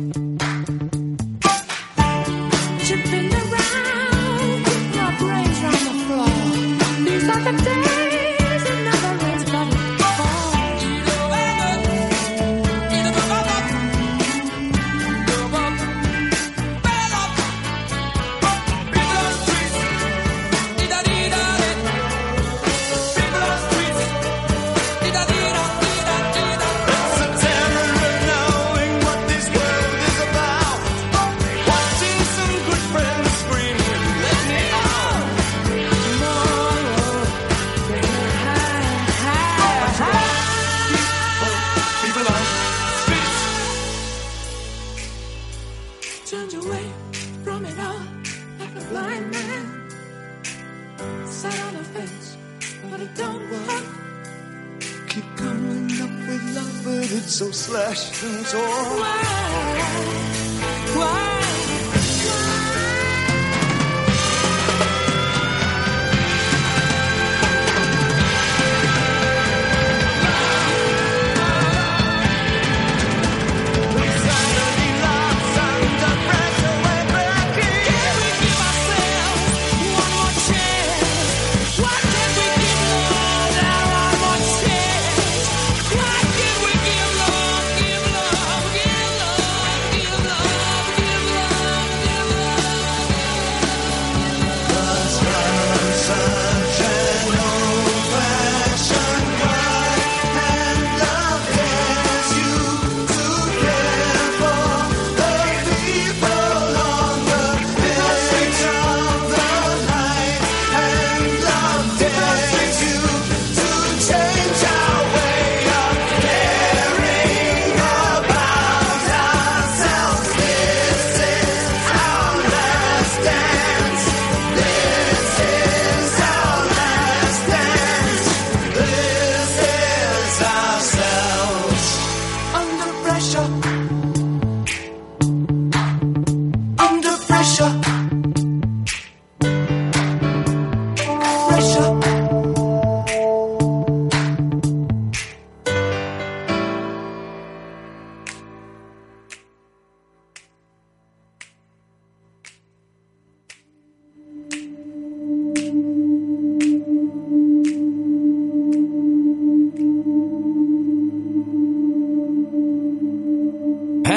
Chipping around, keep my brains on the floor. These are the days that never rains but it falls. It's the terror of knowing what this world is about. Watching some good friends scream, "Let me out!" Tomorrow, get me high, high, high. People on streets turned away from it all like a blind man. Sat on a fence, but it don't work. Keep coming up with love, but it's so slashed and torn. Why? Give love, give love, give love.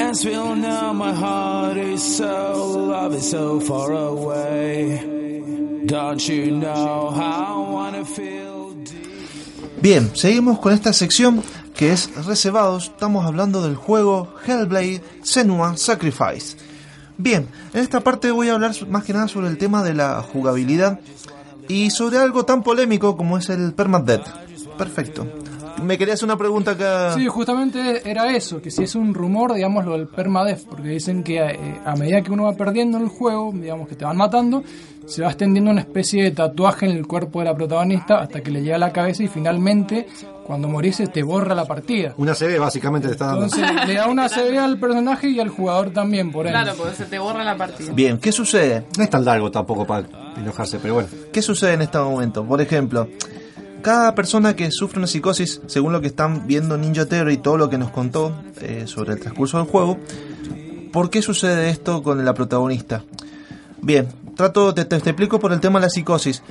Mansfield, now my heart is so, love is so far away. Don't you know how I wanna feel deep? Bien, seguimos con esta sección que es reservados. Estamos hablando del juego Hellblade Senua Sacrifice. Bien, en esta parte voy a hablar más que nada sobre el tema de la jugabilidad y sobre algo tan polémico como es el permadeath. Perfecto. Me quería hacer una pregunta acá. Sí, justamente era eso, que si es un rumor, digamos, lo del permadeath, porque dicen que a medida que uno va perdiendo en el juego, digamos que te van matando, se va extendiendo una especie de tatuaje en el cuerpo de la protagonista hasta que le llega a la cabeza y finalmente, cuando morís, te borra la partida. Una CB básicamente te está dando. Entonces le da una CB al personaje y al jugador también, por ende. Claro, porque se te borra la partida. Bien, ¿qué sucede? No es tan largo tampoco para enojarse, pero bueno. ¿Qué sucede en este momento? Por ejemplo, cada persona que sufre una psicosis, según lo que están viendo Ninja Theory y todo lo que nos contó sobre el transcurso del juego, ¿por qué sucede esto con la protagonista? Bien, te explico por el tema de la psicosis.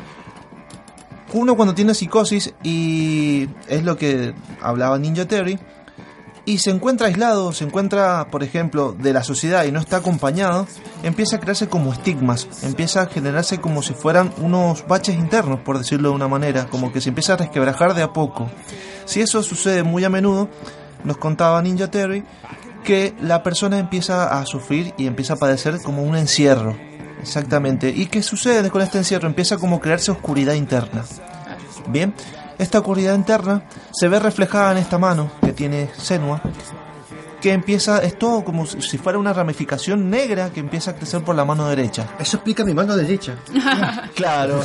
Uno cuando tiene psicosis, y es lo que hablaba Ninja Theory, y se encuentra aislado, se encuentra, por ejemplo, de la sociedad y no está acompañado, empieza a crearse como estigmas, empieza a generarse como si fueran unos baches internos, por decirlo de una manera, como que se empieza a resquebrajar de a poco. Si eso sucede muy a menudo, nos contaba Ninja Theory, que la persona empieza a sufrir y empieza a padecer como un encierro. Exactamente. ¿Y qué sucede con este encierro? Empieza como a crearse oscuridad interna. Bien, esta oscuridad interna se ve reflejada en esta mano que tiene Senua, que empieza, es todo como si fuera una ramificación negra que empieza a crecer por la mano derecha. Eso explica mi mano derecha. Claro.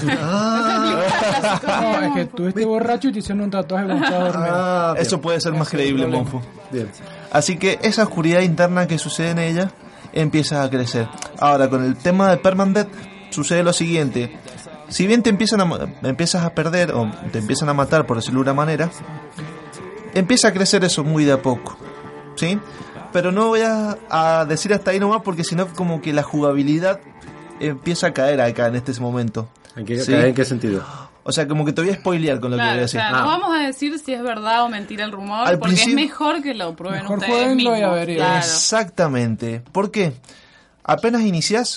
No, es que tuviste borracho y te hicieron un tatuaje cuando estabas dormido. Eso puede ser más creíble, problema. Monfu. Bien. Así que esa oscuridad interna que sucede en ella empieza a crecer. Ahora, con el tema de permadeath sucede lo siguiente. Si bien empiezas a perder o te empiezan a matar, por decirlo de una manera, empieza a crecer eso muy de a poco, ¿sí? Pero no voy a decir hasta ahí nomás, porque si no como que la jugabilidad empieza a caer acá en este momento. ¿En qué, ¿Sí? ¿En qué sentido? O sea, como que te voy a spoilear con lo que voy a Claro, o decir. sea, no vamos a decir si es verdad o mentira el rumor, Al porque principio- es mejor que lo prueben Mejor ustedes jueguenlo y mismos. averigüen. Claro. Exactamente. ¿Por qué? Apenas inicias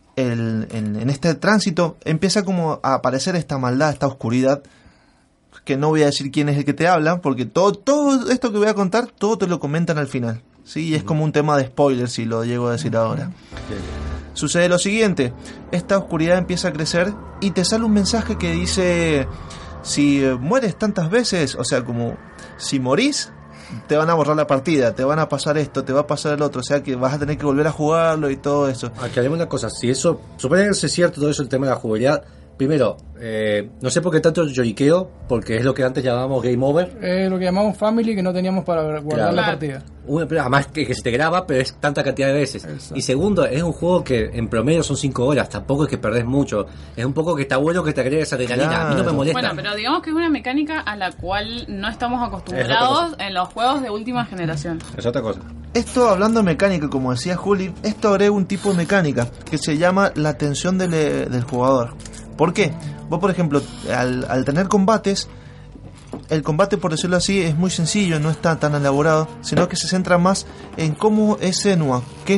en este tránsito, empieza como a aparecer esta maldad, esta oscuridad, que no voy a decir quién es el que te habla, porque todo esto que voy a contar, todo te lo comentan al final. Sí, y es como un tema de spoiler si lo llego a decir ahora. Sucede lo siguiente, esta oscuridad empieza a crecer y te sale un mensaje que dice: si mueres tantas veces, o sea, como si morís, te van a borrar la partida, te van a pasar esto, te va a pasar el otro, o sea que vas a tener que volver a jugarlo y todo eso. Aclaremos una cosa, si eso, supone que es cierto todo eso, el tema de la jugabilidad. Primero, no sé por qué tanto lloriqueo, porque es lo que antes llamábamos game over. Lo que llamamos family, que no teníamos para guardar Claro. la partida. Pero además que se te graba, pero es tanta cantidad de veces. Exacto. Y segundo, es un juego que en promedio son 5 horas, tampoco es que perdés mucho. Es un poco que está bueno que te agregues adrenalina. A mí no me molesta. Bueno, pero digamos que es una mecánica a la cual no estamos acostumbrados en los juegos de última generación. Es otra cosa. Esto, hablando de mecánica, como decía Juli, esto agrega un tipo de mecánica que se llama la atención del jugador. ¿Por qué? Vos, por ejemplo, al tener combates, el combate, por decirlo así, es muy sencillo, no está tan elaborado, sino que se centra más en cómo es Senua,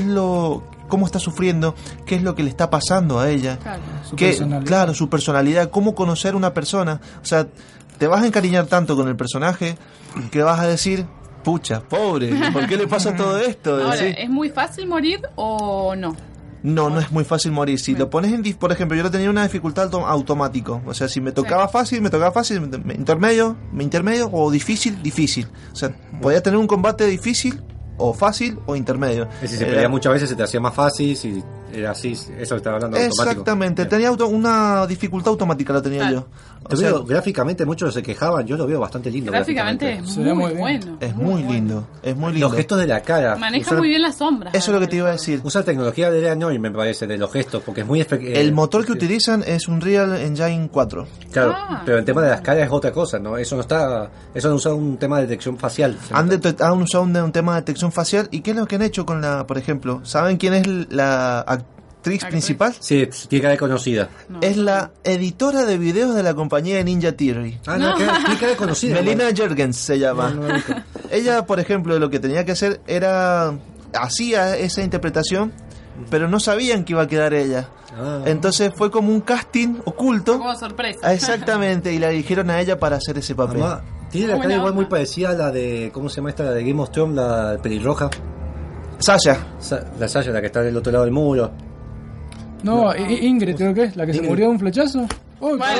cómo está sufriendo, qué es lo que le está pasando a ella, Claro. Su personalidad. su personalidad, cómo conocer una persona. O sea, te vas a encariñar tanto con el personaje que vas a decir: pucha, pobre, ¿por qué le pasa todo esto? Ahora, ¿Sí? ¿es muy fácil morir o no? No es muy fácil morir. Si lo pones por ejemplo, yo lo tenía una dificultad automático. O sea, si me tocaba fácil, intermedio o difícil. O sea, podía tener un combate difícil o fácil o intermedio. Es decir, se peleaba muchas veces, se te hacía más fácil, si era así, eso que estaba hablando automático. Exactamente, tenía una dificultad automática, la tenía Claro. yo. Te O sea, veo, gráficamente muchos se quejaban, yo lo veo bastante lindo. Gráficamente es Se ve muy muy bien. bueno. es muy lindo, es muy lindo. Los gestos de la cara. Maneja usar- muy bien las sombras. Eso es lo que te iba a decir. Usa tecnología de Noir, me parece, de los gestos, porque es muy El motor que utilizan es un Unreal Engine 4. Claro, Ah. pero el tema de las caras es otra cosa, ¿no? Eso no usa un tema de detección facial. Han usado un tema de detección facial. ¿Y qué es lo que han hecho con por ejemplo, ¿saben quién es la actriz principal? Sí, tiene cara de conocida. No. Es la editora de videos de la compañía de Ninja Theory. Ah, no, tiene cara de conocida. Melina Jurgens se llama. Ella, por ejemplo, lo que tenía que hacer era hacía esa interpretación, pero no sabían que iba a quedar ella. Entonces fue como un casting oculto. Como sorpresa. Exactamente, y la eligieron a ella para hacer ese papel. Además, tiene la cara Buena igual onda. muy parecida a la de, ¿cómo se llama esta? La de Game of Thrones, la pelirroja. Sasha. La Sasha, la que está del otro lado del muro. No, Ingrid creo que es, la que se Ingrid. murió de un flechazo. Uy, Bueno,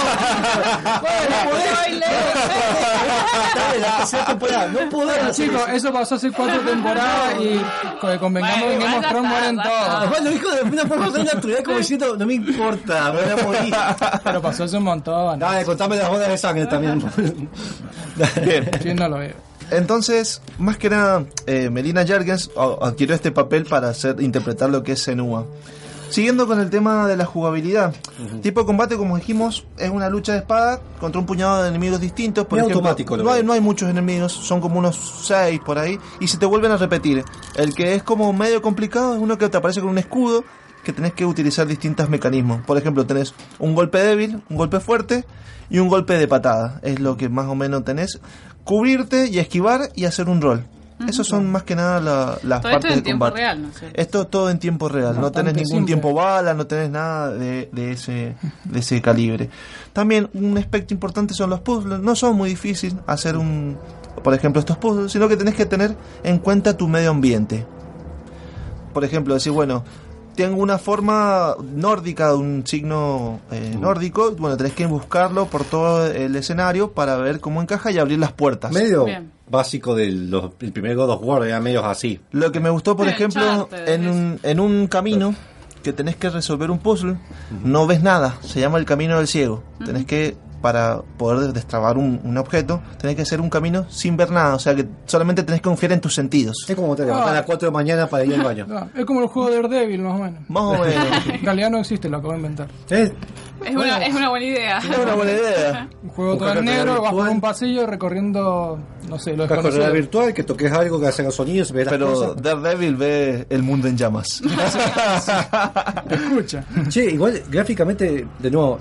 La tercera temporada, no podés. chicos, eso pasó hace 4 temporadas y convengamos que en Game of Thrones mueren todos. Además lo dijo de una forma tan natural como diciendo, no me importa, me voy a morir. Pero pasó hace un montón. Dale, contame las bodas de sangre también. Bien. Sí, no lo veo. Entonces, más que nada, Melina Jurgens adquirió este papel para interpretar lo que es Senua. Siguiendo con el tema de la jugabilidad, tipo de combate, como dijimos, es una lucha de espada contra un puñado de enemigos distintos. Por Muy ejemplo, automático, lo no veo. hay muchos enemigos, son como unos 6 por ahí, y se te vuelven a repetir. El que es como medio complicado es uno que te aparece con un escudo, que tenés que utilizar distintos mecanismos. Por ejemplo, tenés un golpe débil, un golpe fuerte y un golpe de patada. Es lo que más o menos tenés. Cubrirte y esquivar y hacer un rol. Esos son más que nada las todo esto partes en de tiempo combate. real, ¿no es cierto? Esto todo en tiempo real, no Bastante tenés ningún simple. tiempo bala, no tenés nada de ese calibre. También un aspecto importante son los puzzles, no son muy difíciles hacer por ejemplo estos puzzles, sino que tenés que tener en cuenta tu medio ambiente. Por ejemplo, decir, bueno, tengo una forma nórdica, un signo nórdico, bueno, tenés que buscarlo por todo el escenario para ver cómo encaja y abrir las puertas. Medio Bien. básico del primer God of War, era medio así. Lo que me gustó, por ejemplo, Uncharted, en un camino que tenés que resolver un puzzle, no ves nada, se llama el camino del ciego. Tenés que, para poder destrabar un objeto, tenés que hacer un camino sin ver nada, o sea que solamente tenés que confiar en tus sentidos. Es como te levantas a las 4 de la mañana para ir al baño. No, es como el juego de Daredevil, más o menos. Más o menos. En realidad no existe, lo acabo de inventar. ¿Eh? Es una buena idea. Es una buena idea. Un juego Un todo en casco negro, vas por virtual. un pasillo recorriendo, no sé, lo Casco de realidad desconocido. virtual, que toques algo, que hace los sonidos, ves las Pero cosas. Daredevil ve el mundo en llamas. Te escucha. Che, igual gráficamente, de nuevo,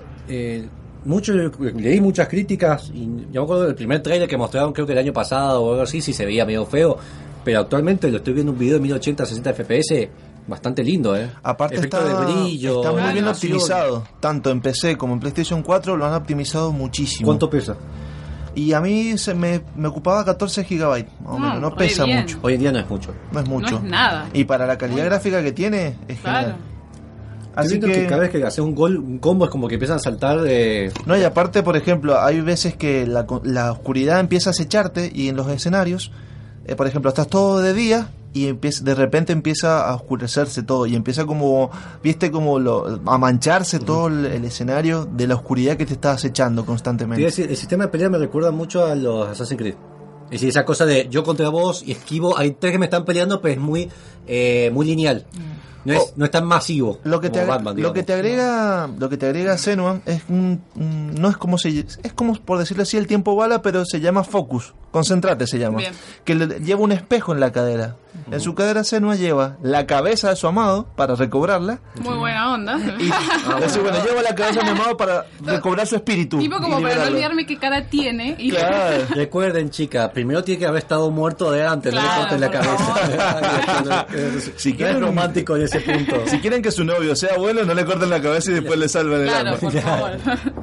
leí muchas críticas y yo me acuerdo del primer trailer que mostraron, creo que el año pasado o algo así, sí se veía medio feo, pero actualmente lo estoy viendo un video de 1080 60 FPS, bastante lindo, Aparte efecto está, de brillo, está muy bien animación. optimizado. Tanto en PC como en PlayStation 4 lo han optimizado muchísimo. ¿Cuánto pesa? Y a mí me ocupaba 14 GB, más o menos. No re pesa bien. mucho. Hoy en día no es mucho. No es mucho. No es nada. Y para la calidad gráfica que tiene, es Claro. genial. Estoy Así viendo que cada vez que haces un combo es como que empiezan a saltar de... No, y aparte, por ejemplo, hay veces que la oscuridad empieza a acecharte y en los escenarios, por ejemplo, estás todo de día y de repente empieza a oscurecerse todo y empieza como, viste, como a mancharse todo el escenario de la oscuridad que te está acechando Te constantemente. iba a decir, el sistema de pelea me recuerda mucho a los Assassin's Creed. Es decir, esa cosa de yo contra vos y esquivo, hay tres que me están peleando, pero es muy lineal. No es tan masivo Lo que, como te, Batman, lo que digamos. te agrega Senua es no es como es como por decirlo así el tiempo bala, pero se llama focus, concentrate se llama, Bien. que lleva un espejo en la cadera. En su cadera Senua lleva la cabeza de su amado para recobrarla Muy buena onda. y decir, bueno, lleva la cabeza de mi amado para recobrar su espíritu. Tipo y como para no liberarlo. olvidarme qué cara tiene. Y Claro. Recuerden, chicas, primero tiene que haber estado muerto de antes, no le Claro, corten la por cabeza. Si No quieren- es romántico en ese punto. Si quieren que su novio sea bueno, no le corten la cabeza y después le salven el Claro, alma. por favor.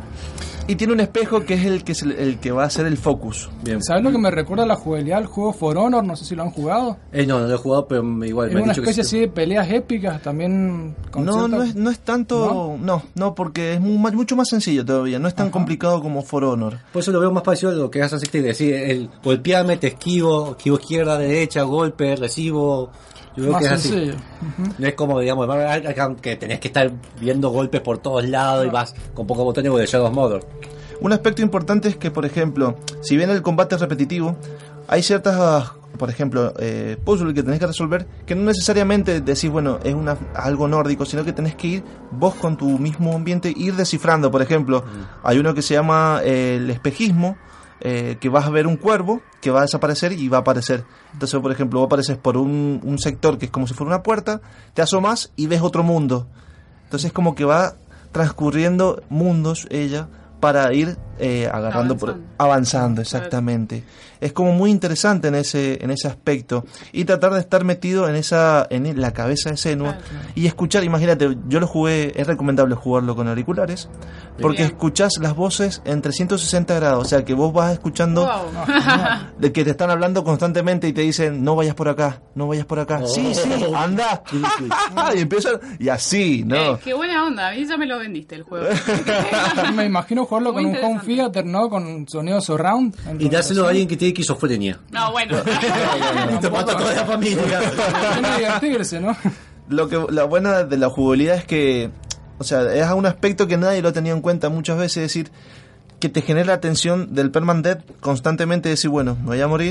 Y tiene un espejo que es el que va a ser el focus. Bien. ¿Sabes lo que me recuerda a la jugabilidad del juego For Honor? No sé si lo han jugado. No lo he jugado, pero igual Es me han una dicho que especie sí. así de peleas épicas también. Con No, cierta- no es tanto. No, porque es mucho más sencillo todavía. No es tan complicado como For Honor. Por eso lo veo más parecido a lo que es Assassin's Creed. Es decir, el golpearme, te esquivo izquierda, derecha, golpe, recibo. Yo creo Más que es así. sencillo. No es como, digamos, que tenés que estar viendo golpes por todos lados y vas con pocos botones como de Shadow of Mordor. Un aspecto importante es que, por ejemplo, si bien el combate es repetitivo, hay ciertas, por ejemplo, puzzles que tenés que resolver que no necesariamente decís, bueno, es algo nórdico, sino que tenés que ir vos con tu mismo ambiente, ir descifrando. Por ejemplo, hay uno que se llama el espejismo, que vas a ver un cuervo que va a desaparecer y va a aparecer. Entonces, por ejemplo, vos apareces por un sector que es como si fuera una puerta, te asomas y ves otro mundo. Entonces, como que va transcurriendo mundos ella para ir agarrando, avanzando, exactamente. Es como muy interesante en ese aspecto, y tratar de estar metido en la cabeza de Senua y escuchar. Imagínate, yo lo jugué, es recomendable jugarlo con auriculares, porque escuchás las voces en 360 grados, o sea que vos vas escuchando de que te están hablando constantemente y te dicen no vayas por acá, no vayas por acá, sí, anda, y empiezan, y así, ¿no? Qué buena onda, a mí ya me lo vendiste el juego. Me imagino jugarlo con un home theater, ¿no? Con sonido surround. Y dárselo a alguien que tiene esquizofrenia. No, bueno. Te mata a toda la familia. Tiene que divertirse, ¿no? La buena de la jugabilidad es que, o sea, es un aspecto que nadie lo ha tenido en cuenta muchas veces, es decir, que te genera la tensión del permanent death, constantemente decir, bueno, me voy a morir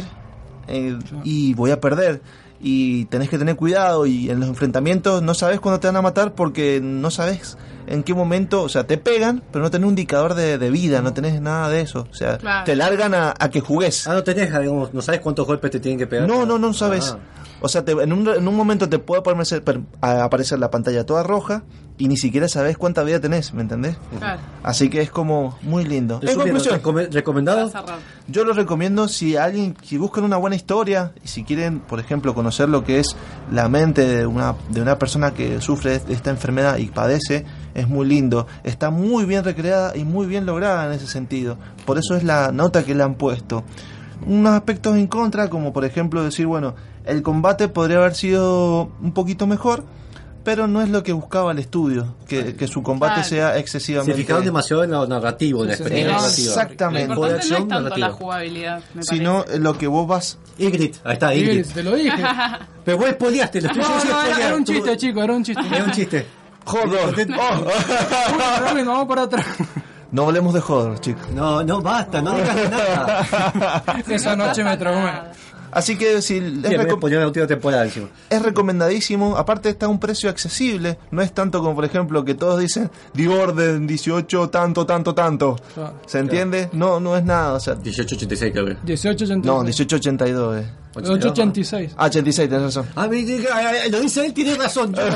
y voy a perder. Y tenés que tener cuidado, y en los enfrentamientos no sabes cuándo te van a matar, porque no sabes en qué momento, o sea, te pegan, pero no tenés un indicador de vida, no tenés nada de eso, o sea, te largan a que jugues. No tenés, digamos, no sabes cuántos golpes te tienen que pegar. No sabes. O sea, en un momento te puede aparecer la pantalla toda roja y ni siquiera sabes cuánta vida tenés, ¿me entendés? Claro. Así que es como muy lindo. En conclusión, ¿recomendado? Yo lo recomiendo si buscan una buena historia y si quieren, por ejemplo, conocer lo que es la mente de una persona que sufre de esta enfermedad y padece, es muy lindo. Está muy bien recreada y muy bien lograda en ese sentido. Por eso es la nota que le han puesto. Unos aspectos en contra, como por ejemplo decir, bueno, el combate podría haber sido un poquito mejor, pero no es lo que buscaba el estudio, que su combate sea excesivamente... Se fijaron demasiado en lo narrativo, en la experiencia narrativa. Exactamente. Lo importante no es tanto la jugabilidad, sino lo que vos vas... Ingrid, ahí está, Ingrid. Te lo dije. Pero vos spoileaste, lo tuyo Era un chiste, chico, era un chiste. Era un chiste. ¡Joder! Vamos para atrás. No hablemos de Hodor, chicos. No, basta, no digas nada. Esa noche me traumé. Así que si la última temporada encima. Es recomendadísimo. Aparte está a un precio accesible. No es tanto como por ejemplo que todos dicen The Order 18 tanto. ¿Se entiende? No es nada, o sea, 1886 creo que. 1886. no, 1882 886. 86, tenés razón. Lo dice él, tiene razón. Que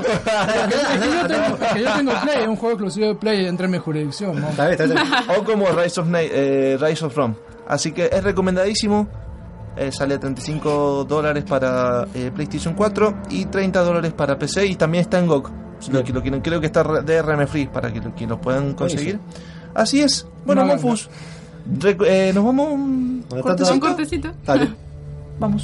yo tengo Play, es un juego exclusivo de Play, entra en mi jurisdicción, ¿no? Está bien. O como Rise of Rome. Así que es recomendadísimo. Sale a $35 para PlayStation 4 y $30 para PC, y también está en GOG. Si lo quieren, creo que está DRM Free para que lo puedan conseguir. Así es. Bueno, Monfus, nos vamos un cortecito. Dale. Vamos.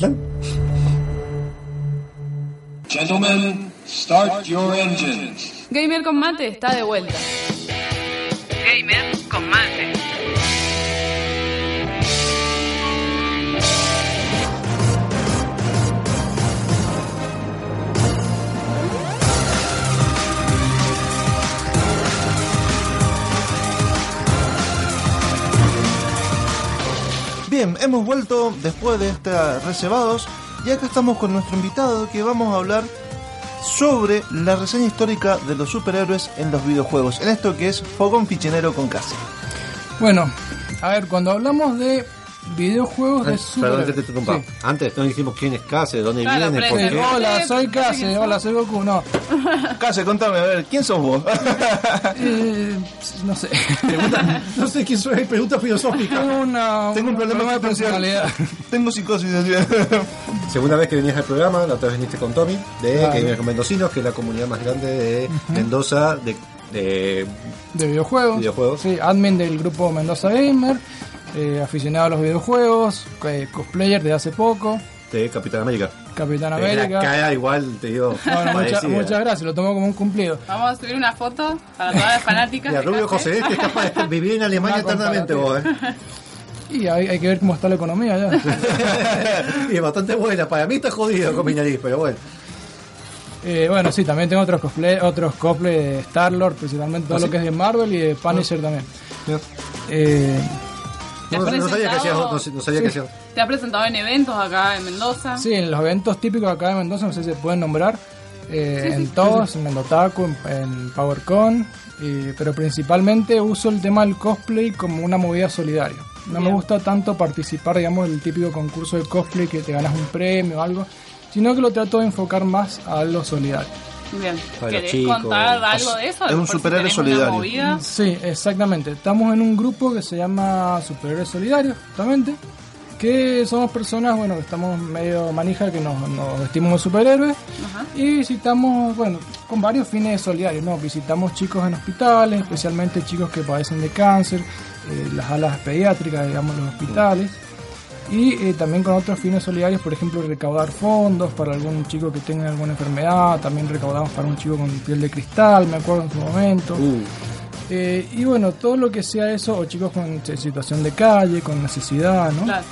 Gentlemen, start your engines. Gamer con Mate está de vuelta. Gamer con Mate. Bien, hemos vuelto después de estar reservados y acá estamos con nuestro invitado, que vamos a hablar sobre la reseña histórica de los superhéroes en los videojuegos, en esto que es Fogón Fichinero con Case. Bueno, a ver, cuando hablamos de videojuegos de superhéroes... Perdón, te interrumpa. Sí. Antes no dijimos quién es Case, dónde viene, por qué. Hola, soy Case, hola, soy Goku, no. Case, contame, a ver, ¿quién sos vos? No sé. No sé quién soy, pregunta filosófica. Tengo un problema de personalidad. Tengo psicosis. Segunda vez que venías al programa, la otra vez viniste con Tommy, de Gamer con Mendocinos, que es la comunidad más grande de Mendoza, de videojuegos. Sí, admin del grupo Mendoza Gamer, aficionado a los videojuegos, cosplayer de hace poco. De Capitán América. La cara igual, te digo. Muchas gracias, lo tomo como un cumplido. Vamos a subir una foto para todas las fanáticas. Y a Rubio José, que es capaz de vivir en Alemania eternamente vos, Y hay que ver cómo está la economía ya. Y es bastante buena. Para mí está jodido con mi nariz, pero bueno. Bueno, sí, también tengo otros cosplay de Star-Lord, principalmente todo lo que es de Marvel y de Punisher también. No sabía que hacías. ¿Te ha presentado en eventos acá en Mendoza? Sí, en los eventos típicos acá de Mendoza, no sé si se pueden nombrar. En todos, en Mendotaku, en PowerCon, pero principalmente uso el tema del cosplay como una movida solidaria. No me gusta tanto participar, digamos, del típico concurso de cosplay que te ganas un premio o algo, sino que lo trato de enfocar más a lo solidario. Bien. Para los ¿Querés chicos. contar algo de eso? Es un Por si superhéroe tenés una solidario. movida. Sí, exactamente. Estamos en un grupo que se llama Superhéroes Solidarios, justamente. Que somos personas, bueno, que estamos medio manija, que nos vestimos de superhéroes. Ajá. Y visitamos, bueno, con varios fines solidarios, ¿no? Visitamos chicos en hospitales, especialmente chicos que padecen de cáncer, las alas pediátricas, digamos, los hospitales. Y también con otros fines solidarios, por ejemplo, recaudar fondos para algún chico que tenga alguna enfermedad. También recaudamos para un chico con piel de cristal, me acuerdo en su momento. Y bueno, todo lo que sea eso, o chicos con situación de calle, con necesidad, ¿no? Claro.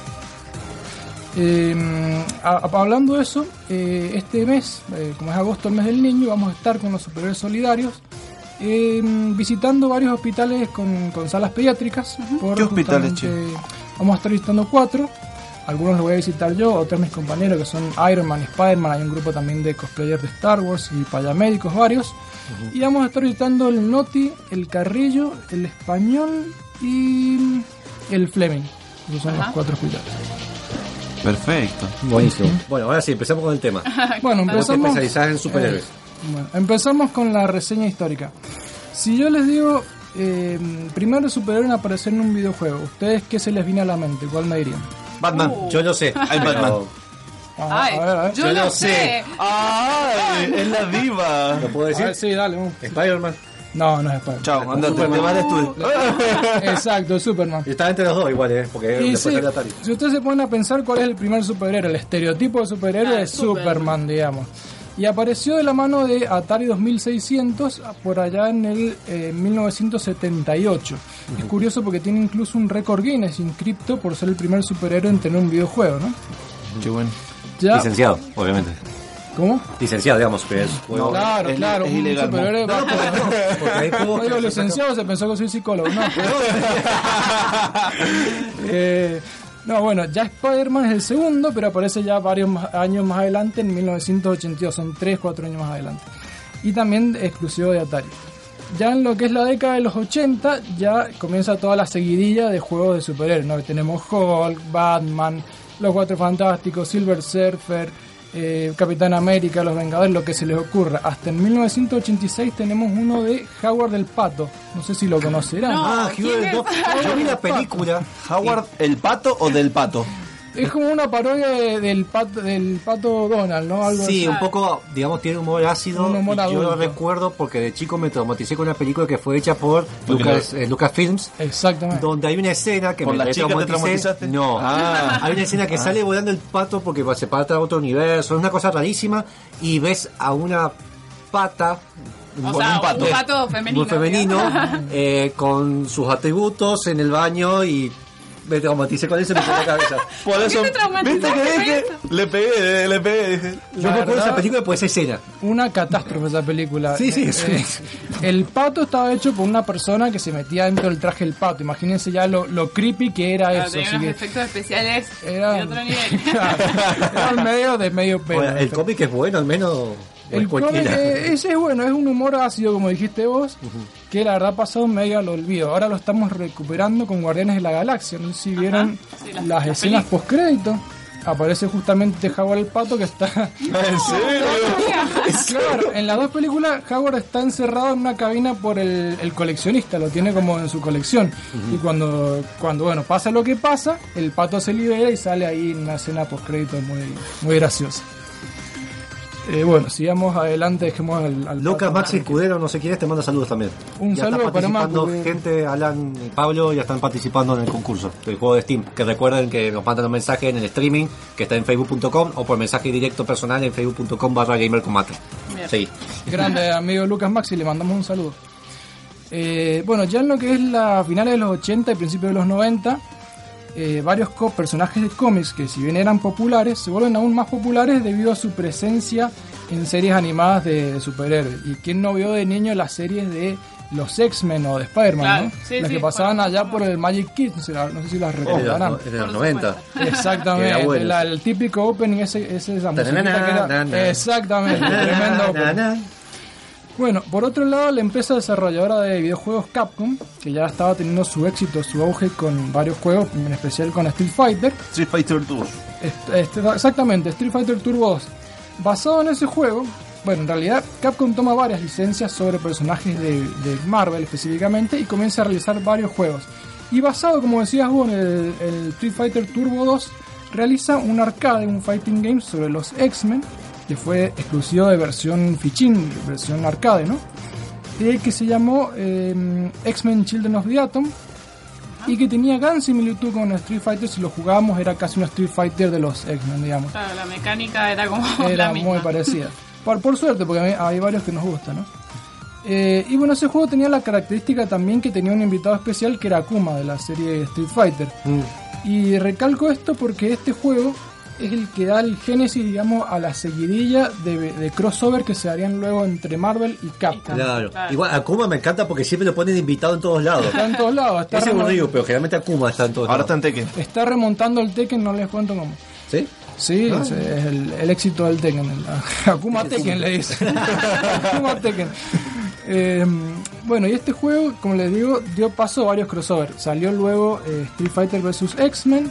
Hablando de eso, este mes, como es agosto, el mes del niño, vamos a estar con los superhéroes solidarios visitando varios hospitales con salas pediátricas. ¿Qué hospitales, justamente, vamos a estar visitando 4. Algunos los voy a visitar yo, otros mis compañeros que son Iron Man y Spider-Man. Hay un grupo también de cosplayers de Star Wars y payamédicos varios. Y vamos a estar visitando el Noti, el Carrillo, el Español y el Fleming. Esos son los 4 hospitales. Perfecto. Buenísimo. Bueno, ahora sí, empezamos con el tema. Bueno, Vos te empezamos. especializás en superhéroes. Bueno, empezamos con la reseña histórica. Si yo les digo, primero superhéroe en aparecer en un videojuego, ¿ustedes qué se les viene a la mente? ¿Cuál me dirían? Batman. Yo lo sé. Ay, Batman. pero Ay, a ver. yo lo sé. ¡Ay! Es la diva. ¿Lo puedo A decir? ver, sí, dale. vamos. Spider-Man. No, no es Spider-Man. Chao, andate, te vas de estudio. Exacto, Superman. Y estaba entre los dos igual, porque Y después sí, salió Atari. si ustedes se ponen a pensar cuál es el primer superhéroe, el estereotipo de superhéroe es Superman, digamos. Y apareció de la mano de Atari 2600 por allá en el 1978. Es curioso porque tiene incluso un récord Guinness inscripto por ser el primer superhéroe en tener un videojuego, ¿no? Qué bueno. Ya, Licenciado, obviamente. ¿Cómo? Licenciado, digamos, que es juego. Claro, es- claro, es un ilegal, superhéroe va por- Porque hay juegos No digo que se licenciado, se pensó que soy psicólogo, no. No, bueno, ya Spider-Man es el segundo, pero aparece ya varios años más adelante, en 1982, son 3-4 años más adelante. Y también exclusivo de Atari. Ya en lo que es la década de los 80, ya comienza toda la seguidilla de juegos de superhéroes, ¿no? Tenemos Hulk, Batman, Los Cuatro Fantásticos, Silver Surfer, Capitán América, Los Vengadores, lo que se les ocurra. Hasta en 1986 tenemos uno de Howard el Pato. No sé si lo conocerán. Ah, ¿quién Hugh es? Doc. Yo vi la película. ¿Howard el pato o del pato? Es como una parodia del pato Donald, ¿no? Algo Sí, así. un poco, digamos, tiene un humor ácido. Un humor y yo lo adulto. recuerdo porque de chico me traumaticé con una película que fue hecha por Lucasfilms, Exactamente. donde hay una escena que ¿Por me la chica te traumaticé. traumatizaste? No, Ah. hay una escena que sale volando el pato porque se pasa a otro universo, es una cosa rarísima y ves a una pata O Con sea, un pato. un pato femenino. muy femenino con sus atributos en el baño y me traumaticé con eso y me quedé la cabeza. Por eso, te traumatizaste ¿viste que con dije? esto? Le pegué, dije. Yo recuerdo verdad- esa película por esa escena. Una catástrofe esa película. Sí, sí, sí. El pato estaba hecho por una persona que se metía dentro del traje del pato. Imagínense ya lo creepy que era Claro, eso. tenía Así unos que efectos especiales era, de otro nivel. era el medio de medio pelo. Bueno, el cómic es bueno, al menos. o El es cualquiera. cómic, ese es bueno, es un humor ácido, como dijiste vos, que la verdad pasado medio al olvido. Ahora lo estamos recuperando con Guardianes de la Galaxia. No sé si vieron sí, las las escenas post-crédito. Aparece justamente Howard el Pato que está... ¿En serio? Claro, en las dos películas Howard está encerrado en una cabina por el coleccionista, lo tiene como en su colección. Y cuando bueno, pasa lo que pasa, el pato se libera y sale ahí en una escena post-crédito muy graciosa. Bueno, sigamos adelante, dejemos al Lucas, pato. Maxi Escudero, no sé quién es, te manda saludos también. Un ya saludo está para participando Macu. gente, Alan y Pablo, ya están participando en el concurso del juego de Steam. Que recuerden que nos mandan un mensaje en el streaming, que está en facebook.com, o por mensaje directo personal en facebook.com/gamercombate. Bien. Sí. Grande amigo Lucas Maxi, le mandamos un saludo. Bueno, ya en lo que es la finales de los 80 y principios de los 90, varios personajes de cómics que si bien eran populares, se vuelven aún más populares debido a su presencia en series animadas de superhéroes. ¿Y quién no vio de niño las series de los X-Men o de Spider-Man? Claro, ¿no? sí, las sí, que pasaban por allá supuesto. por el Magic Kids, no sé si las En recordarán. los 90. Exactamente, Era bueno. el típico opening, esa musiquita que era. Tananana. Exactamente, tremendo opening. Na, na. Bueno, por otro lado, la empresa desarrolladora de videojuegos Capcom, que ya estaba teniendo su éxito, su auge con varios juegos, en especial con Street Fighter. Street Fighter 2. Exactamente, Street Fighter Turbo 2. Basado en ese juego, bueno, en realidad Capcom toma varias licencias sobre personajes de Marvel específicamente y comienza a realizar varios juegos. Y basado, como decías vos, en el Street Fighter Turbo 2, realiza un arcade, un fighting game sobre los X-Men, que fue exclusivo de versión fichín, versión arcade, ¿no? Que se llamó X-Men Children of the Atom, y que tenía gran similitud con Street Fighter. Si lo jugábamos era casi un Street Fighter de los X-Men, digamos. Claro, la mecánica era como era la misma. muy parecida. Por suerte, porque hay varios que nos gustan, ¿no? Y bueno, ese juego tenía la característica también que tenía un invitado especial que era Akuma de la serie Street Fighter. Y recalco esto porque este juego es el que da el génesis, digamos, a la seguidilla de crossover que se harían luego entre Marvel y Capcom. Claro. Igual Akuma me encanta porque siempre lo ponen invitado en todos lados. Está en todos lados. Ese es aburrido, pero generalmente Akuma está en todos Ahora lados. está en Tekken. Está remontando el Tekken, no les cuento cómo. ¿Sí? Sí, es el éxito del Tekken. Akuma Tekken le dice. Akuma Tekken. Bueno, y este juego, como les digo, dio paso a varios crossovers. Salió luego Street Fighter vs. X-Men,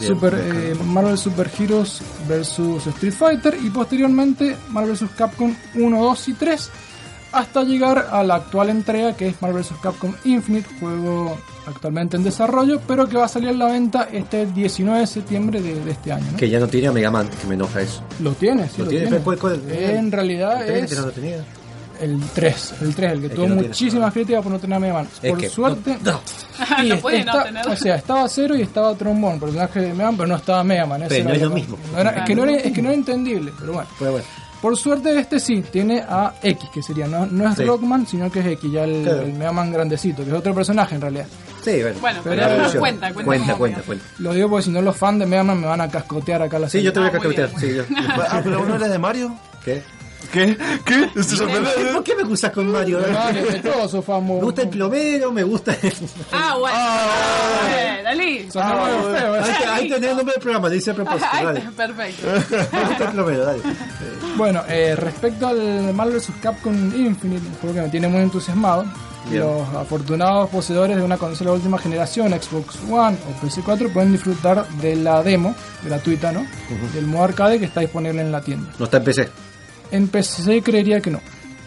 Marvel Super Heroes vs. Street Fighter, y posteriormente Marvel vs. Capcom 1, 2 y 3, hasta llegar a la actual entrega, que es Marvel vs. Capcom Infinite, juego actualmente en desarrollo, pero que va a salir a la venta este 19 de septiembre de este año, ¿no? Que ya no tiene a Mega Man, que me enoja eso. Lo tiene, sí, ¿Lo tiene? ¿Cuál? En realidad ¿El es... que no lo tenía? El 3, el que tuvo que no tiene. muchísimas críticas por no tener a Mega Man. Es Por que suerte, no. y No puede no tenerlo. o sea, estaba Zero y estaba Trombone, personaje de Mega Man, pero no estaba Mega Man. ese Pero era no es lo que- mismo. no era- es que no era entendible, pero bueno. Bueno, bueno. Por suerte este sí, tiene a X, que sería, no es Sí. Rockman, sino que es X, ya Claro. el Mega Man grandecito, que es otro personaje en realidad. Sí, bueno. Bueno, Pero pero evolución. cuenta como Cuenta. Mega. Lo digo porque si no los fans de Mega Man me van a cascotear acá la Sí, yo te voy a Ah, muy cacahuetear. Sí, yo. Pero uno era de Mario. ¿Qué? ¿Qué? ¿Se sorprendió? ¿Por qué me acusas con Mario? Vale, de todos sos famosos. Me gusta el plomero, me gusta el... Ah, bueno. Dalí. Son muy feos, Ahí tenés el nombre del programa, le dice a propósito, Ahí dale. está, perfecto. Me gusta el plomero, dale. Bueno, respecto al Marvel vs. Capcom Infinite, un juego que me tiene muy entusiasmado, Bien. los afortunados poseedores de una consola de última generación, Xbox One o PS4, pueden disfrutar de la demo gratuita, ¿no? Del modo arcade que está disponible en la tienda. No está en PC. En PC creería que no.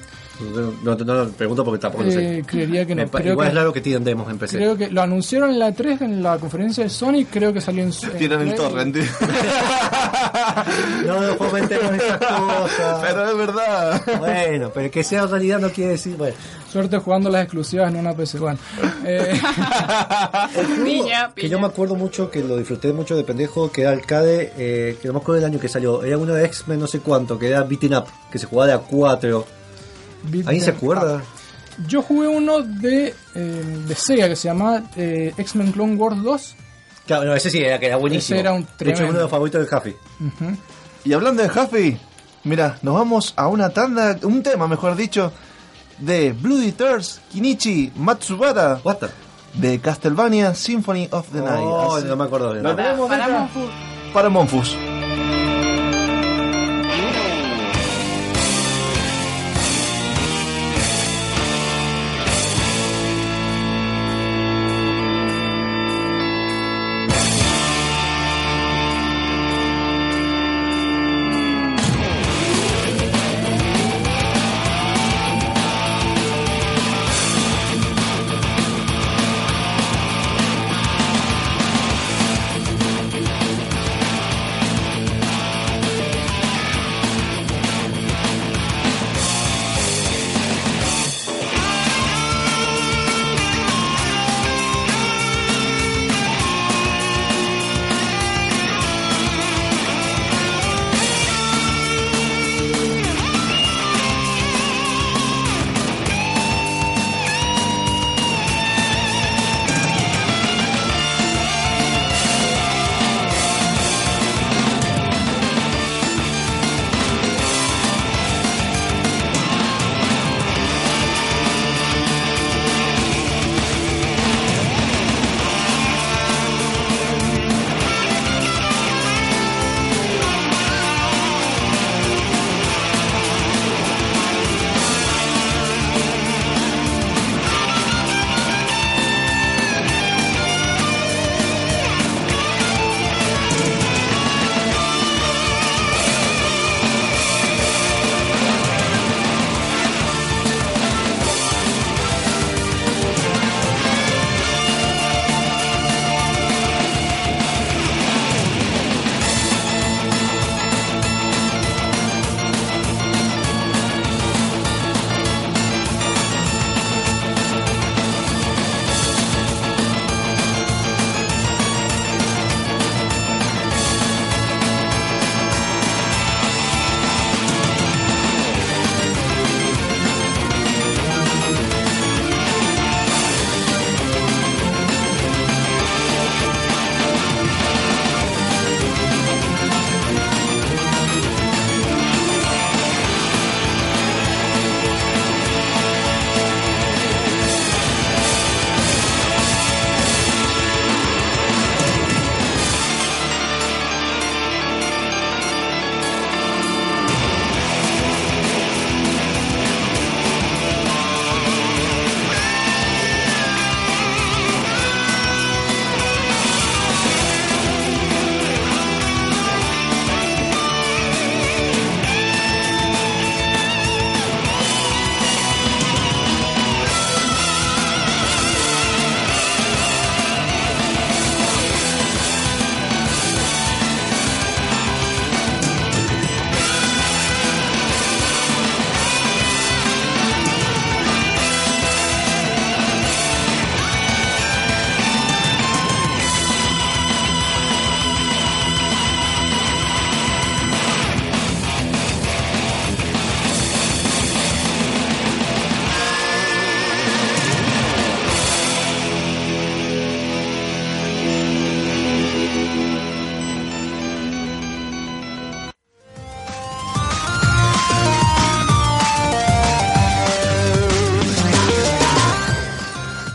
No, pregunto porque tampoco lo sé. Creería que no. Creo Igual que, es raro que tienen demos en PC. creo que lo anunciaron en la 3, en la conferencia de Sony, creo que salió en... Tiran el Play. torrent. No fomentemos esas cosas. Pero es verdad. Bueno, pero que sea realidad no quiere decir... Bueno. Suerte jugando las exclusivas en una PC. Bueno, Piña. Que yo me acuerdo mucho, que lo disfruté mucho de pendejo, que era arcade, que no me acuerdo del año que salió. Era uno de X-Men no sé cuánto, que era Beaten Up, que se jugaba de a 4. ¿Alguien se acuerda? Yo jugué uno de Sega que se llama X-Men Clone Wars 2. Claro, no, ese sí, que era buenísimo. Ese era un de hecho, tremendo. uno de los favoritos del Jaffi. Y hablando de Huffy, mira, nos vamos a una tanda, un tema mejor dicho, de Bloody Thirst, Kinichi Matsubara, What the? de Castlevania Symphony of the Night. Oh, Así- no me acuerdo de ¿Lo nada. tenemos acá? Paramos full. Para Monfus. Thank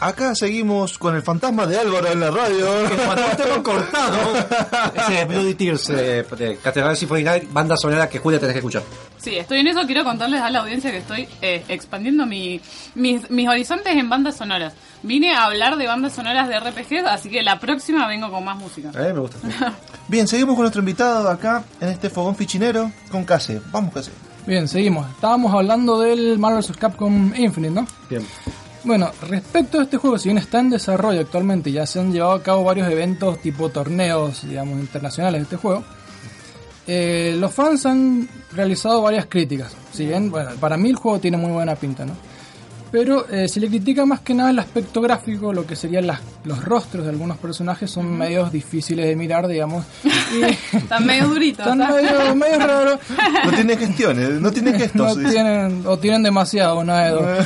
acá seguimos con el fantasma de Álvaro en la radio. Cuando tengo cortado, ese es Bloody Tears de Castlevania Symphony Night, banda sonora que Julia tenés que escuchar. Sí, estoy en eso. Quiero contarles a la audiencia que estoy expandiendo mis horizontes en bandas sonoras. Vine a hablar de bandas sonoras de RPGs, así que la próxima vengo con más música. Me gusta. Bien, seguimos con nuestro invitado acá en este fogón fichinero con Case. Vamos, Case. Bien, seguimos. Estábamos hablando del Marvel vs. Capcom Infinite, ¿no? Bien. Bueno, respecto a este juego, si bien está en desarrollo actualmente, ya se han llevado a cabo varios eventos tipo torneos, digamos, internacionales de este juego. Los fans han realizado varias críticas. Si bien, bueno, para mí el juego tiene muy buena pinta, ¿no? Pero se le critica más que nada el aspecto gráfico, lo que serían los rostros de algunos personajes son medios difíciles de mirar, digamos. Y están medio duritos. Están medio raros. No tienen gestiones, no tienen gestos. O tienen demasiado, una de dos.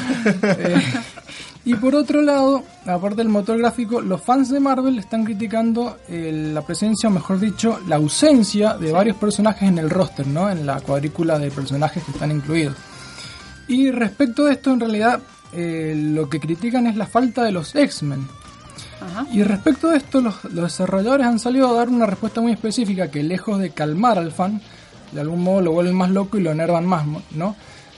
Y por otro lado, aparte del motor gráfico, los fans de Marvel están criticando la presencia, o mejor dicho, la ausencia de varios personajes en el roster, ¿no? En la cuadrícula de personajes que están incluidos. Y respecto de esto, en realidad, lo que critican es la falta de los X-Men. Ajá. Y respecto de esto, los desarrolladores han salido a dar una respuesta muy específica que, lejos de calmar al fan, de algún modo lo vuelven más loco y lo enervan más, ¿no?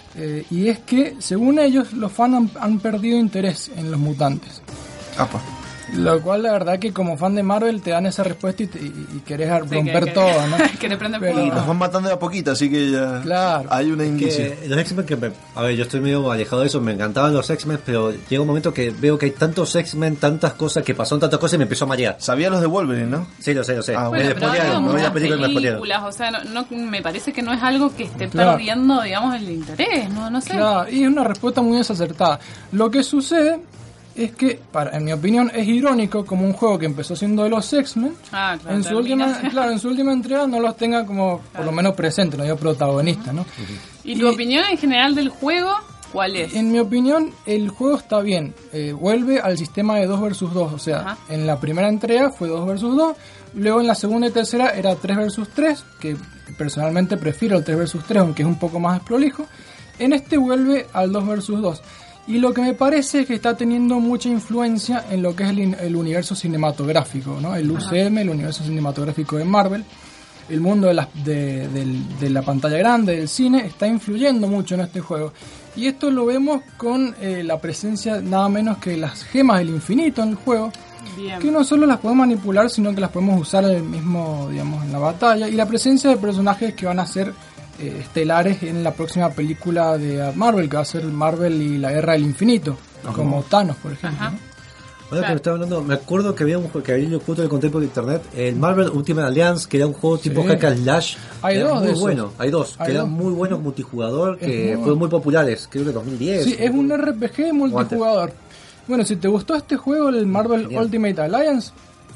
Y es que, según ellos, los fans han perdido interés en los mutantes. Apa. Lo cual, la verdad, que como fan de Marvel te dan esa respuesta y querés romper todo, ¿no? Que le prende fuego. Y los van matando de a poquito, así que ya claro. Hay una indicio. Los X-Men, a ver, yo estoy medio alejado de eso, me encantaban los X-Men, pero llega un momento que veo que hay tantos X-Men, tantas cosas, que pasaron tantas cosas y me empezó a marear. Sabía los de Wolverine, ¿no? Sí, lo sé. Bueno, pero no vi la película y me películas, o sea, no, me parece que no es algo que esté perdiendo, digamos, el interés, no sé. Claro, y es una respuesta muy desacertada. Lo que sucede es que, en mi opinión, es irónico como un juego que empezó siendo de los X-Men, en su última entrega no los tenga como, por lo menos presentes, no digo protagonistas, ¿no? ¿Y tu opinión en general del juego cuál es? En mi opinión, el juego está bien, vuelve al sistema de 2 vs 2, o sea, en la primera entrega fue 2 vs 2, luego en la segunda y tercera era 3 vs 3, que personalmente prefiero el 3 vs 3, aunque es un poco más prolijo. En este vuelve al 2 vs 2. Y lo que me parece es que está teniendo mucha influencia en lo que es el universo cinematográfico, ¿no? El UCM, el universo cinematográfico de Marvel, el mundo de la pantalla grande, del cine, está influyendo mucho en este juego. Y esto lo vemos con la presencia nada menos que las gemas del infinito en el juego, bien, que no solo las podemos manipular, sino que las podemos usar en el mismo, digamos, en la batalla, y la presencia de personajes que van a ser estelares en la próxima película de Marvel, que va a ser Marvel y la Guerra del Infinito, como Thanos, por ejemplo, ¿no? Bueno, que me estaba hablando, me acuerdo que había un juego que había justo el conté por internet, el Marvel Ultimate Alliance, que era un juego tipo hack and slash. Hay dos muy bueno, que eran muy buenos multijugador, que fueron muy populares, creo que 2010. Sí, es un RPG multijugador. Bueno, si te gustó este juego, el Marvel Ultimate Alliance,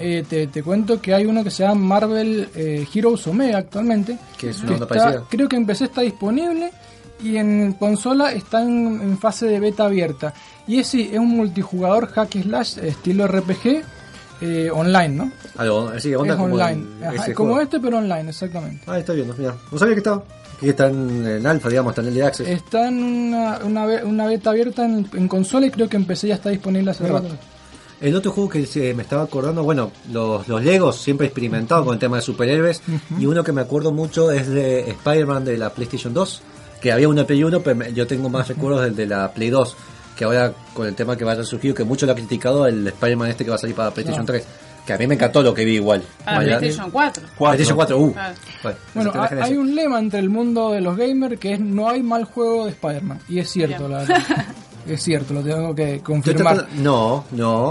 te cuento que hay uno que se llama Marvel Heroes Omega actualmente, que es una onda parecida. Creo que en PC está disponible y en consola está en fase de beta abierta. Y es un multijugador hack slash estilo RPG online, ¿no? Sí, onda es como online, como este, pero online, exactamente. Está viendo, mira, no sabía que estaba. Que está en alfa, digamos, está en el access. Está en una beta abierta en consola y creo que en PC ya está disponible hace rato. El otro juego que me estaba acordando, bueno, los Legos siempre he experimentado con el tema de superhéroes, y uno que me acuerdo mucho es de Spider-Man de la PlayStation 2, que había una Play 1, pero yo tengo más recuerdos del de la Play 2, que ahora con el tema que va a surgir, que mucho lo ha criticado, el Spider-Man que va a salir para PlayStation 3, que a mí me encantó lo que vi igual. PlayStation 4. PlayStation 4, Bueno, hay un lema entre el mundo de los gamers que es: no hay mal juego de Spider-Man, y es cierto, la verdad. Es cierto, lo tengo que confirmar. No,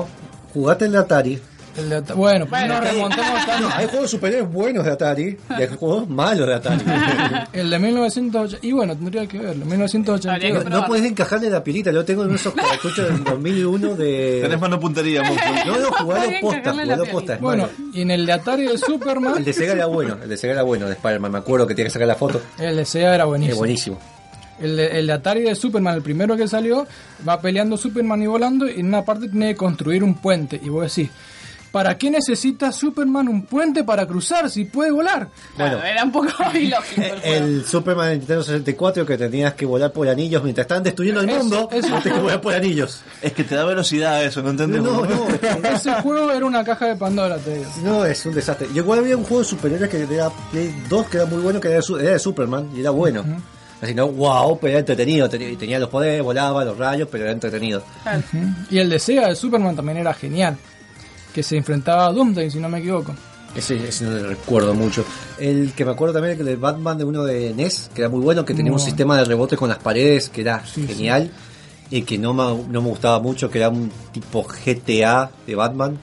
jugate el Atari. Bueno, no remontemos tanto. Hay juegos superiores buenos de Atari y hay juegos malos de Atari. El de 1980, y bueno, tendría que verlo, 1982. No puedes encajarle la pilita, yo tengo en esos cartuchos del 2001 de... Tenés mano puntería, No, jugalo posta. Bueno, y en el de Atari de Superman... El de Sega era bueno, de Spider-Man, me acuerdo que tenía que sacar la foto. El de Sega era buenísimo. Es buenísimo. El de Atari de Superman, el primero que salió, va peleando Superman y volando, y en una parte tiene que construir un puente, y vos decís, ¿Para qué necesita Superman un puente para cruzar si puede volar? Claro, Bueno. era un poco ilógico el juego. El Superman de Nintendo 64 que tenías que volar por anillos mientras estaban destruyendo el mundo, tenías que volar por anillos. Es que te da velocidad eso, ¿no entendés? No, Ese juego era una caja de Pandora, te digo. no, es un desastre. Y igual había un juego de superhéroes que era Play 2 que era muy bueno, que era de Superman y era bueno. Así no, wow, pero era entretenido. Tenía los poderes, volaba, los rayos, pero era entretenido. Claro. Y el de Sega de Superman también era genial. Que se enfrentaba a Doomsday, si no me equivoco. Ese no le recuerdo mucho. El que me acuerdo también, el de Batman de uno de NES, que era muy bueno, que tenía un sistema de rebote con las paredes, que era genial. Y que no me gustaba mucho, que era un tipo GTA de Batman,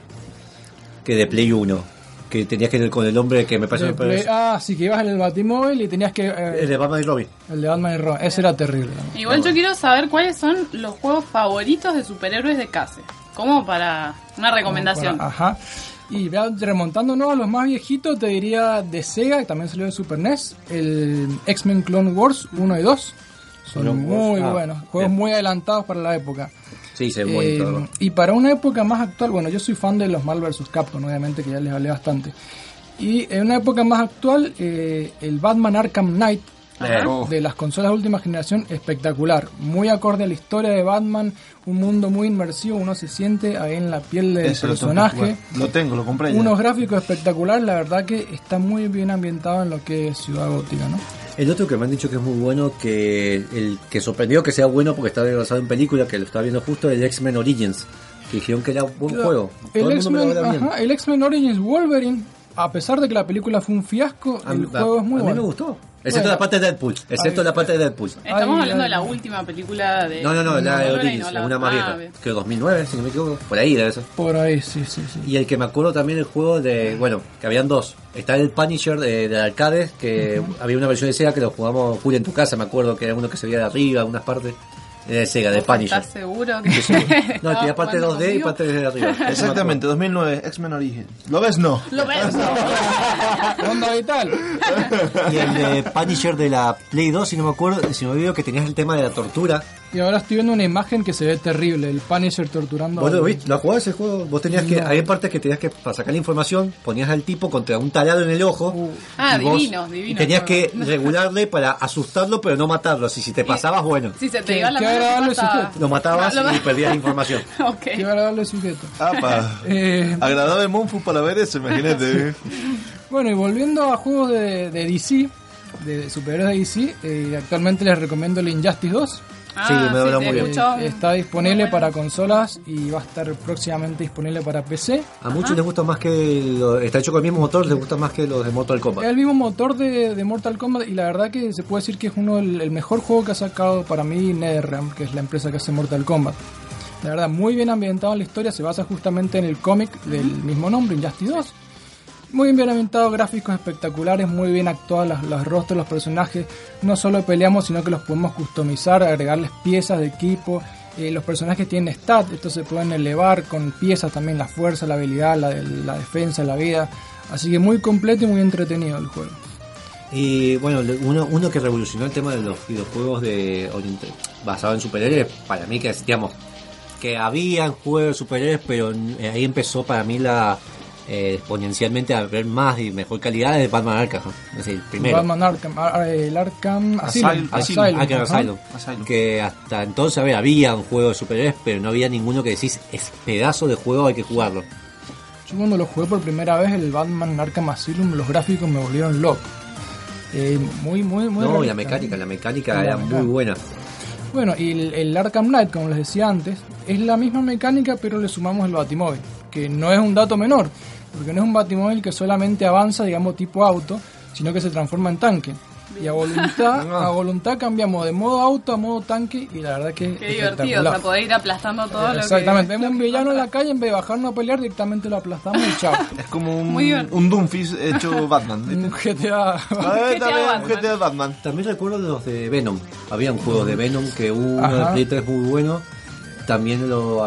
que de Play 1. Que tenías que ir con el hombre que me parece... Sí, que ibas en el Batimóvil y tenías que... el de Batman y Robin. El de Batman y Robin, ese era terrible. Igual yo quiero saber cuáles son los juegos favoritos de superhéroes de Case. Como para una recomendación. Ajá. Y remontándonos a los más viejitos, te diría de Sega, que también salió de Super NES, el X-Men Clone Wars 1 y 2. Son Clone muy Wars. buenos, juegos bien. muy adelantados para la época. Sí, se mueve todo. Y para una época más actual, bueno, yo soy fan de los Marvel vs. Capcom, obviamente, que ya les hablé bastante. Y en una época más actual, el Batman Arkham Knight, de las consolas de última generación, espectacular. Muy acorde a la historia de Batman, un mundo muy inmersivo, uno se siente ahí en la piel del Ese lo tengo que personaje. jugar. Lo compré ya. Unos gráficos espectaculares, la verdad que está muy bien ambientado en lo que es Ciudad Gótica, ¿no? El otro que me han dicho que es muy bueno, que el que sorprendió que sea bueno porque está basado en película, que lo estaba viendo justo, el X-Men Origins, que dijeron que era un buen juego. Todo El el mundo me lo X-Men, habla bien. el X-Men Origins Wolverine, a pesar de que la película fue un fiasco, el juego es muy a mí bueno. me gustó. Excepto Bueno. la parte de Deadpool. Excepto la parte de Deadpool. Estamos Ay, hablando ay, de la ay. última película de... No, la de Wolverine, Origins, ¿no? la una más vieja. bien. Que 2009, si no me equivoco. Por ahí debe ser. Por ahí, sí. Y el que me acuerdo también el juego de... Bueno, que habían dos. Está el Punisher de arcades, que había una versión de Sega que lo jugamos Julio en tu casa, me acuerdo que era uno que se veía de arriba, algunas partes. De Sega, de Punisher. ¿Estás seguro que...? No, tenía parte 2D y parte de arriba. Exactamente, 2009, X-Men Origins. ¿Lo ves? No. Lo ves. Onda vital. Y el de Punisher de la Play 2, si no me acuerdo, si no me olvido que tenías el tema de la tortura. Y ahora estoy viendo una imagen que se ve terrible, el Punisher torturando. ¿Vos lo viste? ¿Lo jugabas ese juego? Vos tenías que, No. había partes que tenías que, para sacar la información, ponías al tipo contra un taladro en el ojo. Ah, y vos divino. tenías que regularle para asustarlo, pero no matarlo. Si te pasabas, bueno, Si se te Qué- iba la qué mano, ¿qué agradable pasaba? sujeto. lo matabas Lo- y perdías la información. Ok. Qué agradable sujeto. Apa. Eh, Agradable Monfu para ver eso, imagínate. bueno, y volviendo a juegos de DC, de superhéroes de DC, actualmente les recomiendo el Injustice 2. Sí, me habla te muy bien. escucho. Está disponible Muy bueno. para consolas y va a estar próximamente disponible para PC. A muchos les gusta más que... está hecho con el mismo motor, les gusta más que los de Mortal Es Kombat. el mismo motor de Mortal Kombat y la verdad que se puede decir que es el mejor juego que ha sacado para mí NetherRealm, que es la empresa que hace Mortal Kombat. La verdad, muy bien ambientado en la historia, se basa justamente en el cómic del mismo nombre, Injustice 2. Muy bien ambientado, gráficos espectaculares, muy bien actuados los rostros de los personajes. No solo peleamos, sino que los podemos customizar, agregarles piezas de equipo. Los personajes tienen stats, estos se pueden elevar con piezas también, la fuerza, la habilidad, la defensa, la vida. Así que muy completo y muy entretenido el juego. Y bueno, uno que revolucionó el tema de los videojuegos basado en superhéroes, para mí que digamos que habían juegos de superhéroes, pero ahí empezó para mí exponencialmente a ver más y mejor calidad de Batman Arkham, es decir, el primero. Batman Arkham, el Arkham Asylum, Arkham ajá. Asylum. Que hasta entonces, a ver, había un juego de superhéroes, pero no había ninguno que decís, es pedazo de juego, hay que jugarlo. Yo cuando lo jugué por primera vez, el Batman Arkham Asylum, los gráficos me volvieron loco. Muy No, y la realista. mecánica La era mecánica. muy buena. Bueno, y el Arkham Knight, como les decía antes, es la misma mecánica, pero le sumamos el Batimóvil, que no es un dato menor, porque no es un Batimóvil que solamente avanza, digamos, tipo auto, sino que se transforma en tanque. Y a voluntad cambiamos de modo auto a modo tanque, y la verdad que Qué es divertido, o espectacular. sea, poder ir aplastando todo lo que... Exactamente, vemos un villano en la calle, en vez de bajarnos a pelear, directamente lo aplastamos y chao. Es como Muy bien. un Doomfist hecho Batman. Un GTA. A ver, también Batman. un GTA de Batman. También recuerdo los de Venom. Había un juego de Venom que hubo uno de Ajá. Play 3 muy bueno. También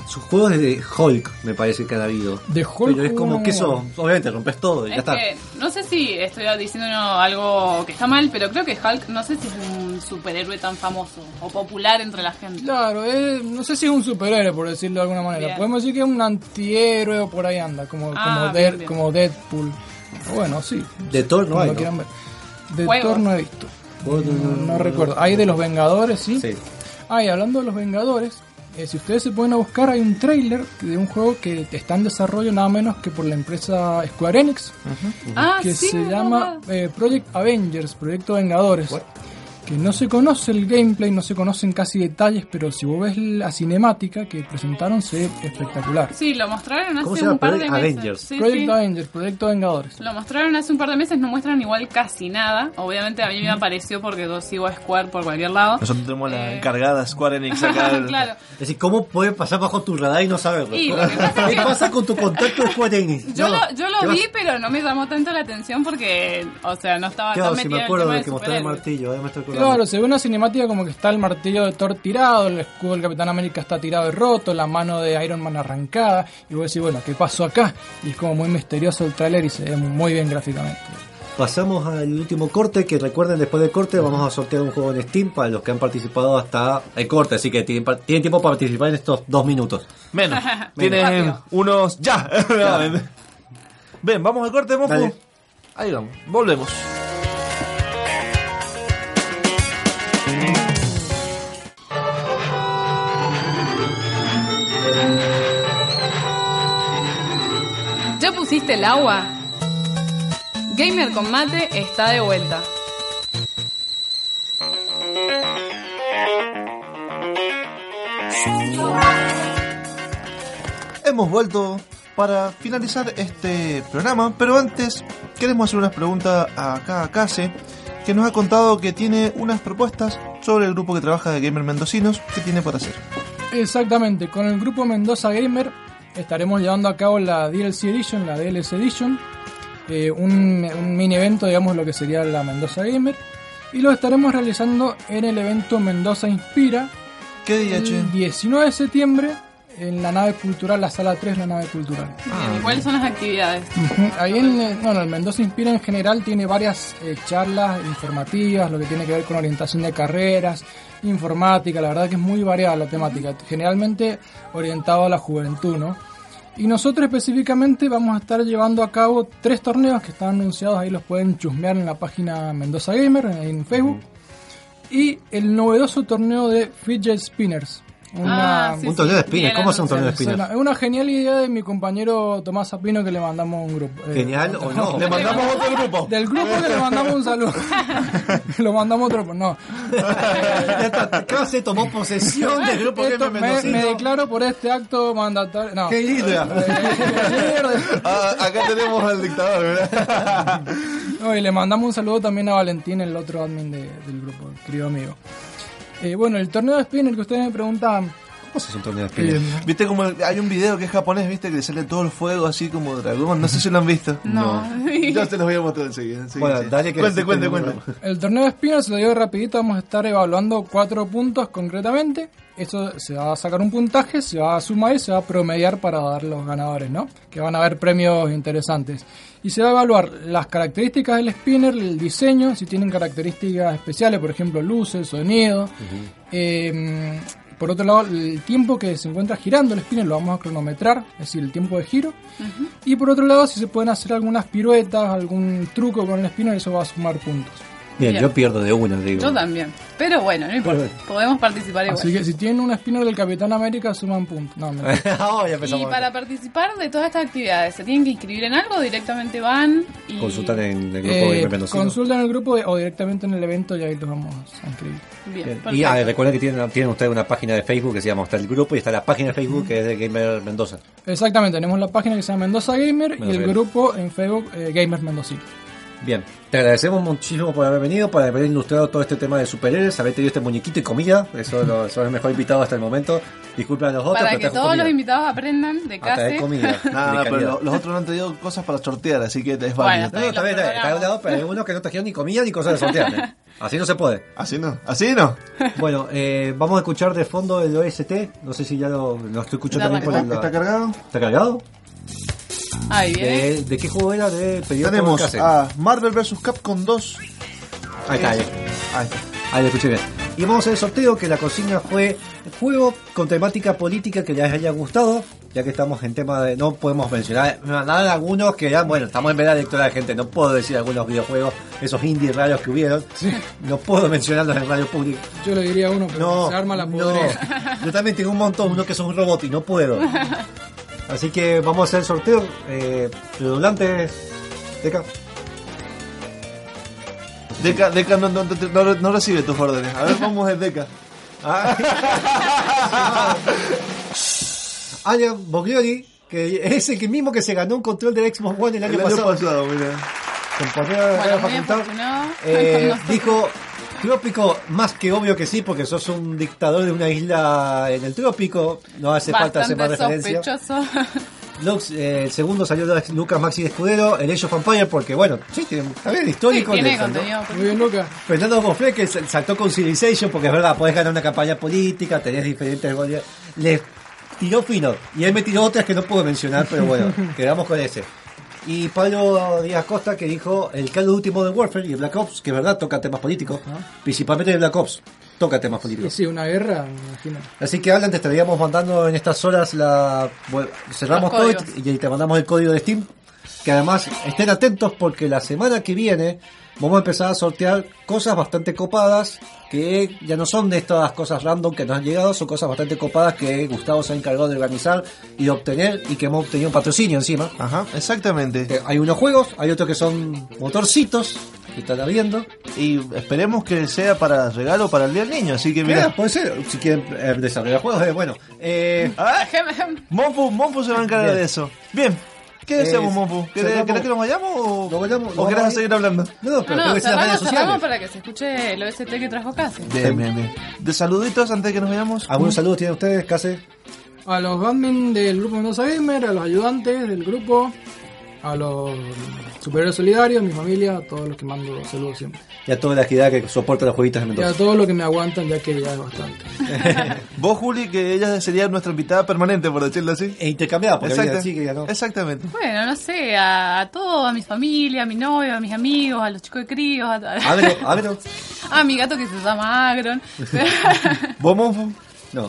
sus juegos de Hulk, me parece que han habido. De Hulk. Pero es como que eso, obviamente, rompes todo y ya Es está. que no sé si estoy diciendo algo que está mal, pero creo que Hulk no sé si es un superhéroe tan famoso o popular entre la gente. Claro, no sé si es un superhéroe, por decirlo de alguna manera. Bien. Podemos decir que es un antihéroe o por ahí anda, como bien, bien. como Deadpool. Bueno, sí. De Thor no como hay, lo ¿no? quieran ver. De Juegos. Thor no he visto. No recuerdo. Hay de los Vengadores, ¿sí? Sí. Y hablando de los Vengadores, si ustedes se pueden a buscar, hay un tráiler de un juego que está en desarrollo nada menos que por la empresa Square Enix, que Sí, se es llama verdad. Project Avengers, Proyecto Vengadores. Que no se conoce el gameplay, no se conocen casi detalles, pero si vos ves la cinemática que presentaron, se ve espectacular. Sí, lo mostraron ¿Cómo hace se llama? un par de Project meses. Avengers. Sí, Project sí. Avengers, Proyecto Vengadores. Lo mostraron hace un par de meses, no muestran igual casi nada. Obviamente a mí me apareció porque yo sigo a Square por cualquier lado. Nosotros tenemos la encargada Square Enix acá. Claro. Es decir, ¿cómo puede pasar bajo tu radar y no saberlo? Y lo que pasa es ¿Qué que- pasa con tu contacto de Square Enix? Yo No, lo ¿qué vi, vas- pero no me llamó tanto la atención porque, o sea, no estaba Claro, tan si metida me en el acuerdo tema de de que mostraba el superhéroes. martillo, ahora me estoy acordando. Claro, se ve una cinemática como que está el martillo de Thor tirado, el escudo del Capitán América está tirado y roto, la mano de Iron Man arrancada, y vos decís, bueno, ¿qué pasó acá? Y es como muy misterioso el tráiler y se ve muy bien gráficamente. Pasamos al último corte, que recuerden, después del corte vamos a sortear un juego en Steam para los que han participado hasta el corte, así que tienen tiempo para participar en estos 2 minutos. Menos. Tienen Rápido. unos... ¡Ya! Ven, vamos al corte, Mofu. Dale. Ahí vamos. Volvemos. ¿Ya pusiste el agua? Gamer con Mate está de vuelta. Hemos vuelto para finalizar este programa, pero antes queremos hacer unas preguntas acá a Case, que nos ha contado que tiene unas propuestas sobre el grupo que trabaja de Gamer Mendocinos. ¿Qué tiene por hacer? Exactamente, con el grupo Mendoza Gamer estaremos llevando a cabo la DLC Edition, la DLC Edition, un mini evento, digamos, lo que sería la Mendoza Gamer, y lo estaremos realizando en el evento Mendoza Inspira, ¿Qué día, che? el 19 de septiembre, en la nave cultural, la sala 3, la nave cultural. Bien, ¿y cuáles son las actividades? Ahí el Mendoza Inspira en general tiene varias charlas informativas, lo que tiene que ver con orientación de carreras, informática, la verdad que es muy variada la temática, generalmente orientado a la juventud, ¿no? Y nosotros específicamente vamos a estar llevando a cabo 3 torneos que están anunciados, ahí los pueden chusmear en la página Mendoza Gamer, en Facebook, y el novedoso torneo de Fidget Spinners. Un torneo de spinners, ¿cómo es un torneo de Es spinners? una genial idea de mi compañero Tomás Apino, que le mandamos un grupo. ¿Genial o no? Le mandamos otro grupo. Del grupo que le mandamos un saludo. Lo mandamos otro, no. Ya está, acá se tomó posesión del grupo Esto, Gamer me Mendocino. declaro por este acto mandatario. No. ¡Qué idea! Ah, acá tenemos al dictador, ¿verdad? No, y le mandamos un saludo también a Valentín, el otro admin del grupo, el querido amigo. Bueno, el torneo de spinner que ustedes me preguntaban. ¿Cómo se hace un torneo de spinners? ¿Viste como hay un video que es japonés, viste, que le sale todo el fuego así como dragón? No sé si lo han visto. No. Yo se los voy a mostrar enseguida. Sí, Bueno, sí. dale que Cuente. sí, El torneo de spinner, se lo digo rapidito, vamos a estar evaluando 4 puntos concretamente. Esto se va a sacar un puntaje, se va a sumar y se va a promediar para dar los ganadores, ¿no? Que van a haber premios interesantes. Y se va a evaluar las características del spinner, el diseño, si tienen características especiales, por ejemplo, luces, sonido. Por otro lado, el tiempo que se encuentra girando el spinner lo vamos a cronometrar, es decir, el tiempo de giro. Y por otro lado, si se pueden hacer algunas piruetas, algún truco con el spinner, eso va a sumar puntos. Bien, Bien. yo pierdo de una, digo. Yo también. Pero bueno, no importa. Podemos participar igual. Así que si tienen un spinner del Capitán América, suman puntos. No, mentira. Oh, ya Y empezamos. para participar de todas estas actividades, ¿se tienen que inscribir en algo? ¿Directamente van? Y... Consultan en el grupo Gamer Mendocino. Consultan el grupo o directamente en el evento y ahí los vamos a inscribir. Bien, Bien. perfecto. Y recuerden que tienen ustedes una página de Facebook que se llama, está el grupo y está la página de Facebook que es de Gamer Mendoza. Exactamente, tenemos la página que se llama Mendoza Gamer y Mendoza el Gamer. grupo en Facebook Gamer Mendocino. Bien, te agradecemos muchísimo por haber venido, por haber ilustrado todo este tema de superhéroes, haber tenido este muñequito y comida. Eso es el mejor invitado hasta el momento. Disculpen a los otros, Para pero que trajo todos comida. los invitados aprendan de A traer casa. comida. Nada, de pero calidad. los otros no han traído cosas para sortear, así que es Bueno, válido. No, está bien, está hablado, pero hay unos que no trajeron ni comida ni cosas de sortear. Así no se puede. Así no, así no. Bueno, vamos a escuchar de fondo el OST. No sé si ya lo estoy escuchando Ya también por arrancó. la... ¿Está cargado? ¿Está cargado? Ahí viene. ¿De qué juego era? De pedido Tenemos por Case. a Marvel vs. Capcom 2. Ahí está, ahí. Ahí está. Ahí lo escuché bien. Y vamos a hacer el sorteo, que la consigna fue juego con temática política que les haya gustado, ya que estamos en tema de... No podemos mencionar, me mandaron algunos que ya, bueno, estamos en veda electoral, gente, no puedo decir algunos videojuegos, esos indies raros que hubieron, no puedo mencionarlos en radio pública. Yo le diría uno, pero No, se arma la no, podrida. yo también tengo un montón, uno que es un robot y no puedo. Así que vamos a hacer el sorteo, redundantes, Deca. Deca no recibe tus órdenes. A ver, vamos el Deca. Adrian Boglioli, que es el mismo que se ganó un control de Xbox One el año pasado. mira. Compañero de la Bueno, muy facultad, afortunado. dijo: trópico, más que obvio que sí, porque sos un dictador de una isla en el trópico, no hace falta hacer más Bastante referencia. sospechoso. El segundo salió de Lucas Maxi de Escudero, el Age of Empires, porque bueno, sí, está bien, histórico. Sí, tiene le saltó. contenido. Muy bien, Lucas. Fernando Boffé, que saltó con Civilization, porque es verdad, podés ganar una campaña política, tenés diferentes goles. Le tiró fino, y él me tiró otras que no puedo mencionar, pero bueno, quedamos con ese. Y Pablo Díaz Costa, que dijo el Call of Duty Modern Warfare y el Black Ops, que es verdad, toca temas políticos, principalmente el Black Ops, toca temas Y políticos. sí, una guerra, me imagino. Así que Alan, te estaríamos mandando en estas horas cerramos Los todo códigos. y te mandamos el código de Steam, que además estén atentos porque la semana que viene vamos a empezar a sortear cosas bastante copadas, que ya no son de estas cosas random que nos han llegado, son cosas bastante copadas que Gustavo se ha encargado de organizar y de obtener, y que hemos obtenido un patrocinio encima. Ajá, exactamente. Hay unos juegos, hay otros que son motorcitos que están viendo. Y esperemos que sea para regalo para el Día del Niño, así que mira. Puede ser, si quieren desarrollar juegos, bueno. Ah, Monfu se va a encargar Bien. de eso. Bien. ¿Qué deseamos, Monfu? cerramos. ¿Querés que nos vayamos o, Nos vayamos, o nos querés vamos. seguir hablando? No, pero No, tengo que decir las redes cerramos sociales. para que se escuche el OST que trajo casi. Bien. De saluditos antes de que nos vayamos. ¿Algunos saludos tienen ustedes, Case? A los admin del grupo Mendoza Gamer, a los ayudantes del grupo, a los superiores solidarios, mi familia, a todos los que mando saludos siempre. Y a toda la equidad que soporta los jueguitos de Y a Mendoza. todos los que me aguantan, ya que ya es bastante. Vos, Juli, que ella sería nuestra invitada permanente, por decirlo así. E intercambiada, porque Exacto. viene así que ya no. Exactamente. Bueno, no sé, a todos, a mi familia, a mi novio, a mis amigos, a los chicos de críos, Ábrelo. a mi gato que se llama Agron. ¿Vos, Monfu? No.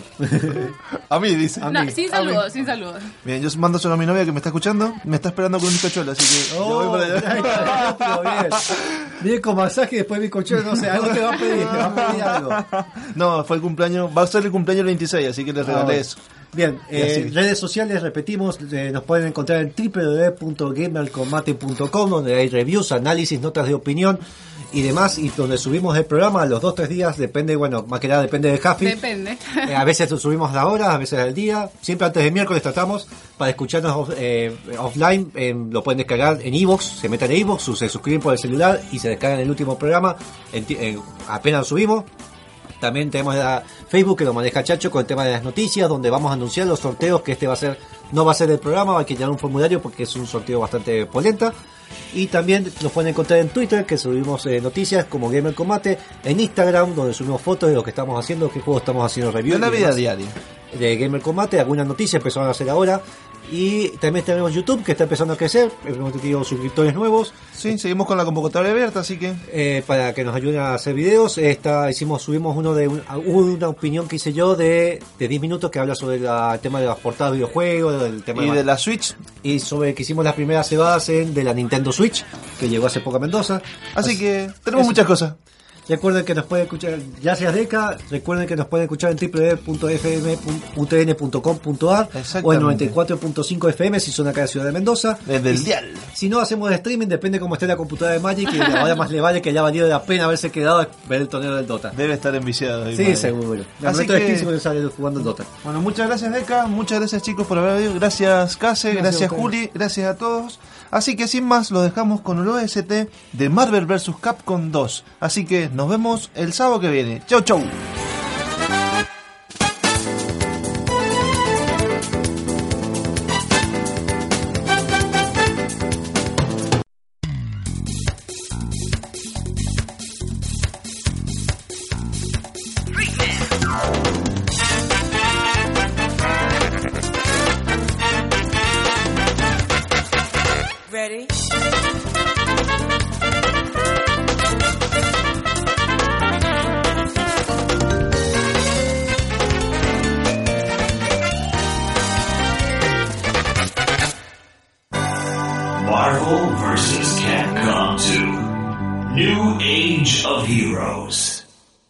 A mí, dice. No, sin saludos, sin saludos. Bien, yo mando solo a mi novia que me está escuchando. Me está esperando con un bizcochuelo, así que yo voy para allá. ahí está, pero bien. Viene con masaje y después mi cochero, no sé, algo te va a pedir algo. No, fue el cumpleaños, va a ser el cumpleaños el 26, así que les regalé bueno. eso. Bien, Y así. redes sociales, repetimos, nos pueden encontrar en www.gamercombate.com, donde hay reviews, análisis, notas de opinión y demás, y donde subimos el programa a los 2-3 días, depende, bueno, más que nada depende de Jaffi. Depende. A veces lo subimos a la hora, a veces al día, siempre antes de miércoles tratamos, para escucharnos offline, lo pueden descargar en iVoox, se meten en iVoox, se suscriben por el celular y se descargan el último programa, apenas lo subimos. También tenemos a Facebook, que lo maneja Chacho, con el tema de las noticias, donde vamos a anunciar los sorteos, que no va a ser el programa, hay que llenar un formulario porque es un sorteo bastante polenta. Y también nos pueden encontrar en Twitter, que subimos noticias como Gamer Combate, en Instagram, donde subimos fotos de lo que estamos haciendo, qué juegos estamos haciendo review. De la y vida demás. diaria. De Gamer Combate, algunas noticias empezaron a hacer ahora. Y también tenemos YouTube, que está empezando a crecer, hemos tenido suscriptores nuevos. Sí, seguimos con la convocatoria abierta, así que... Para que nos ayuden a hacer videos. Subimos uno de una opinión que hice yo de 10 minutos, que habla sobre el tema de las portadas de videojuegos, del tema Y de la Switch. y sobre que hicimos las primeras cebadas de la Nintendo Switch, que llegó hace poco a Mendoza. Así que tenemos eso. muchas cosas. Recuerden que nos pueden escuchar, gracias Deca, recuerden que nos pueden escuchar en www.fm.utn.com.ar o en 94.5 FM si son acá de Ciudad de Mendoza. Desde el Y dial. Si no hacemos streaming, depende cómo esté la computadora de Magic, y ahora más le vale que haya valido la pena haberse quedado a ver el torneo del Dota. Debe estar enviciado. ahí, Sí, madre. seguro. Me Así meto de que- 15 cuando sale jugando el Dota. Bueno, muchas gracias Deca, muchas gracias chicos por haber venido, gracias Case, gracias a ustedes. Juli, gracias a todos. Así que sin más, lo dejamos con el OST de Marvel vs. Capcom 2. Así que nos vemos el sábado que viene. Chau, chau. Ready? Marvel vs. Capcom 2. New Age of Heroes.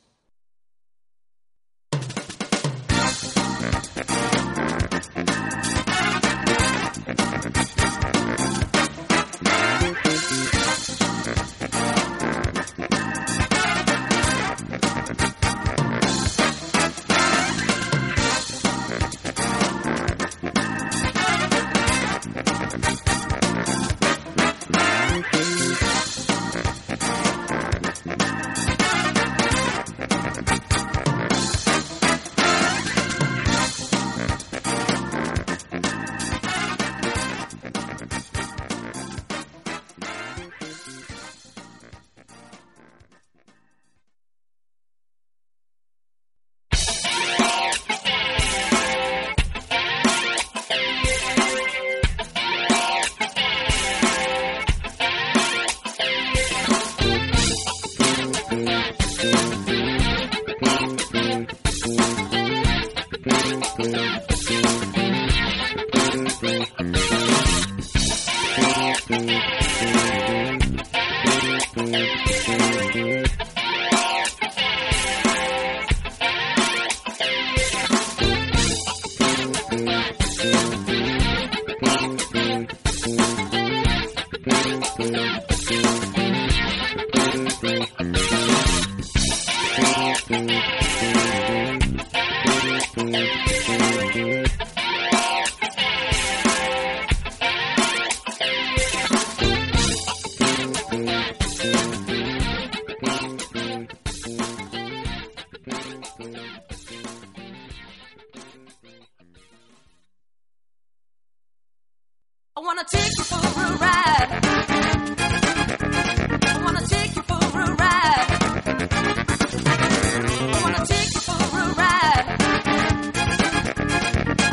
I wanna take you for a ride. I wanna take you for a ride. I wanna take you for a ride.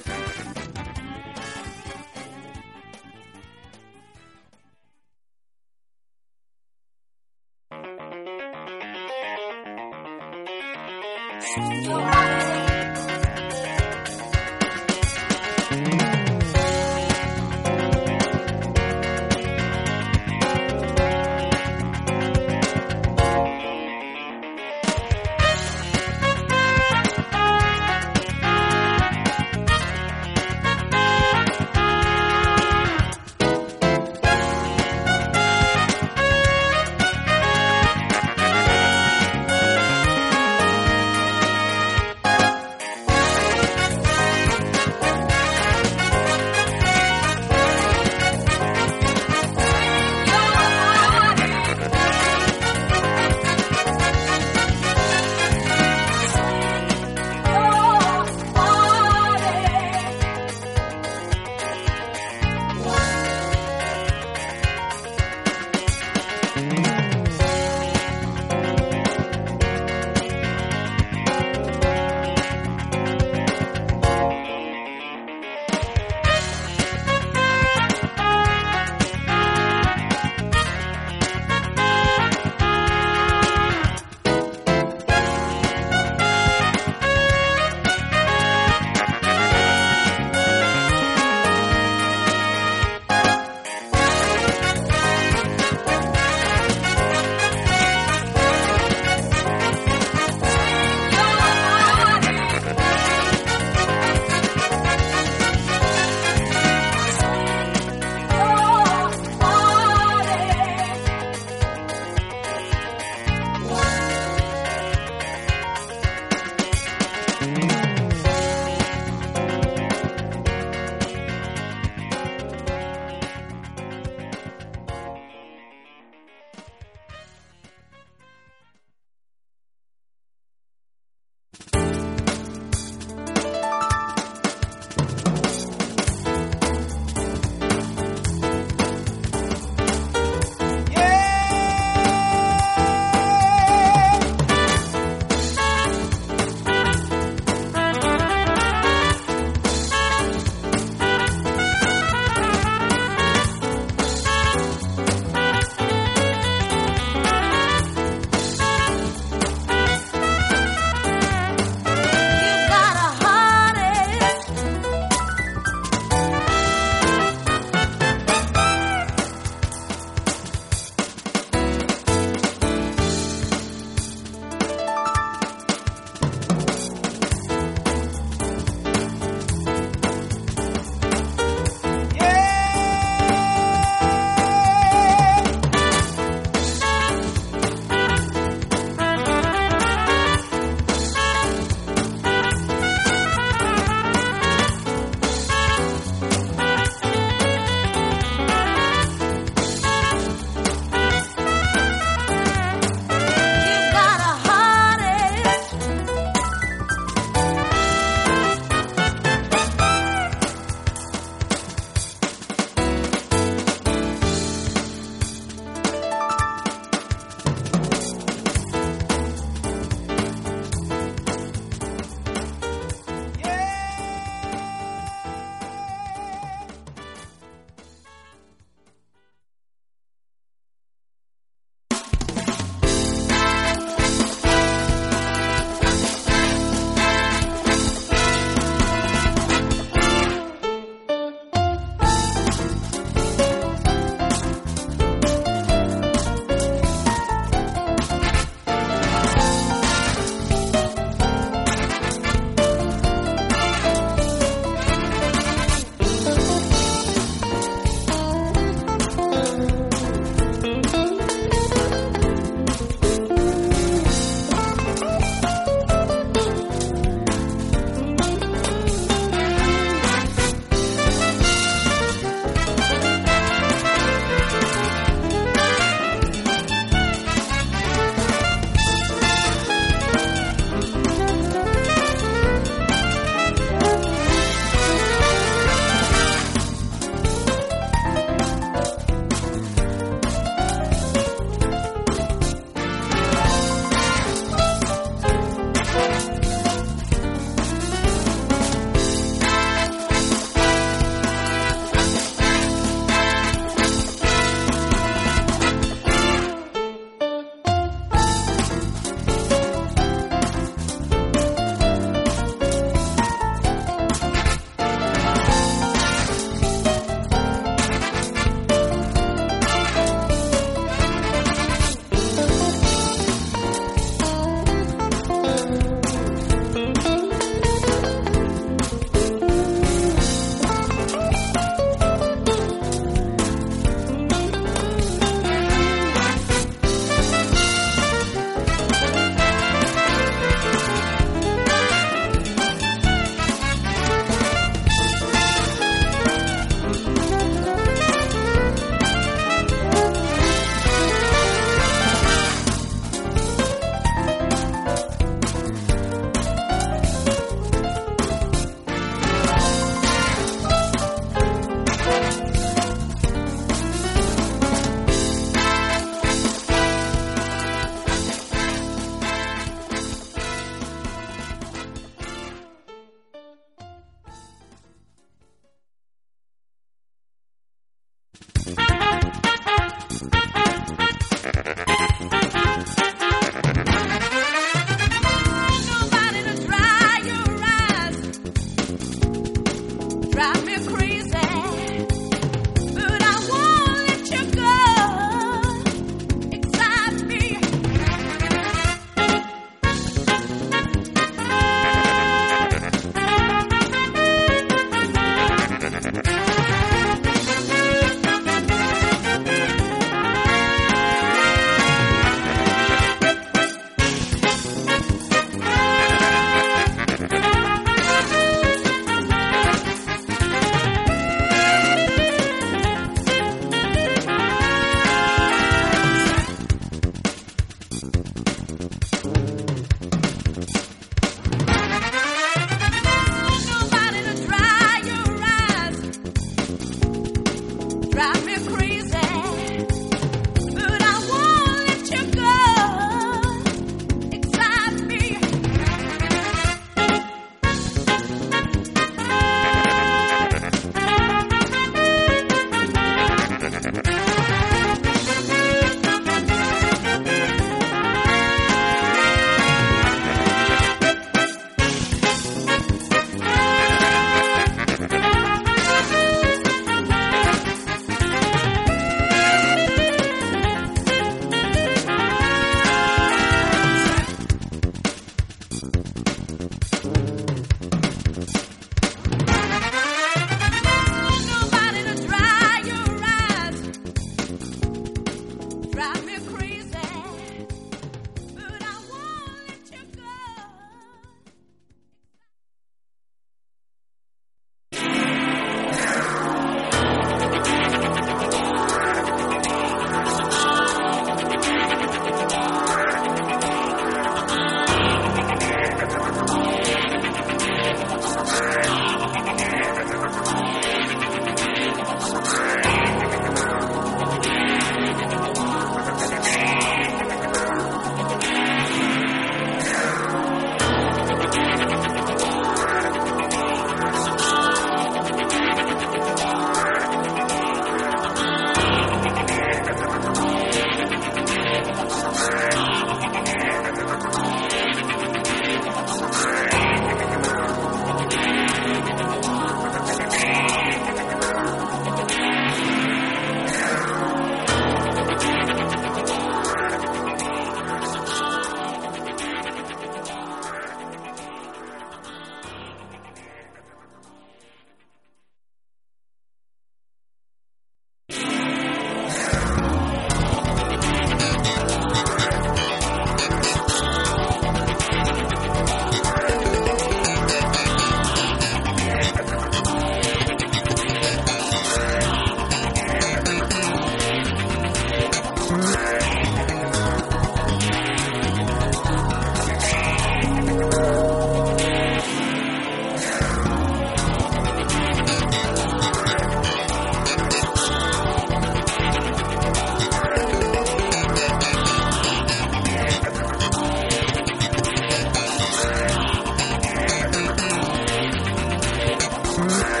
Bye.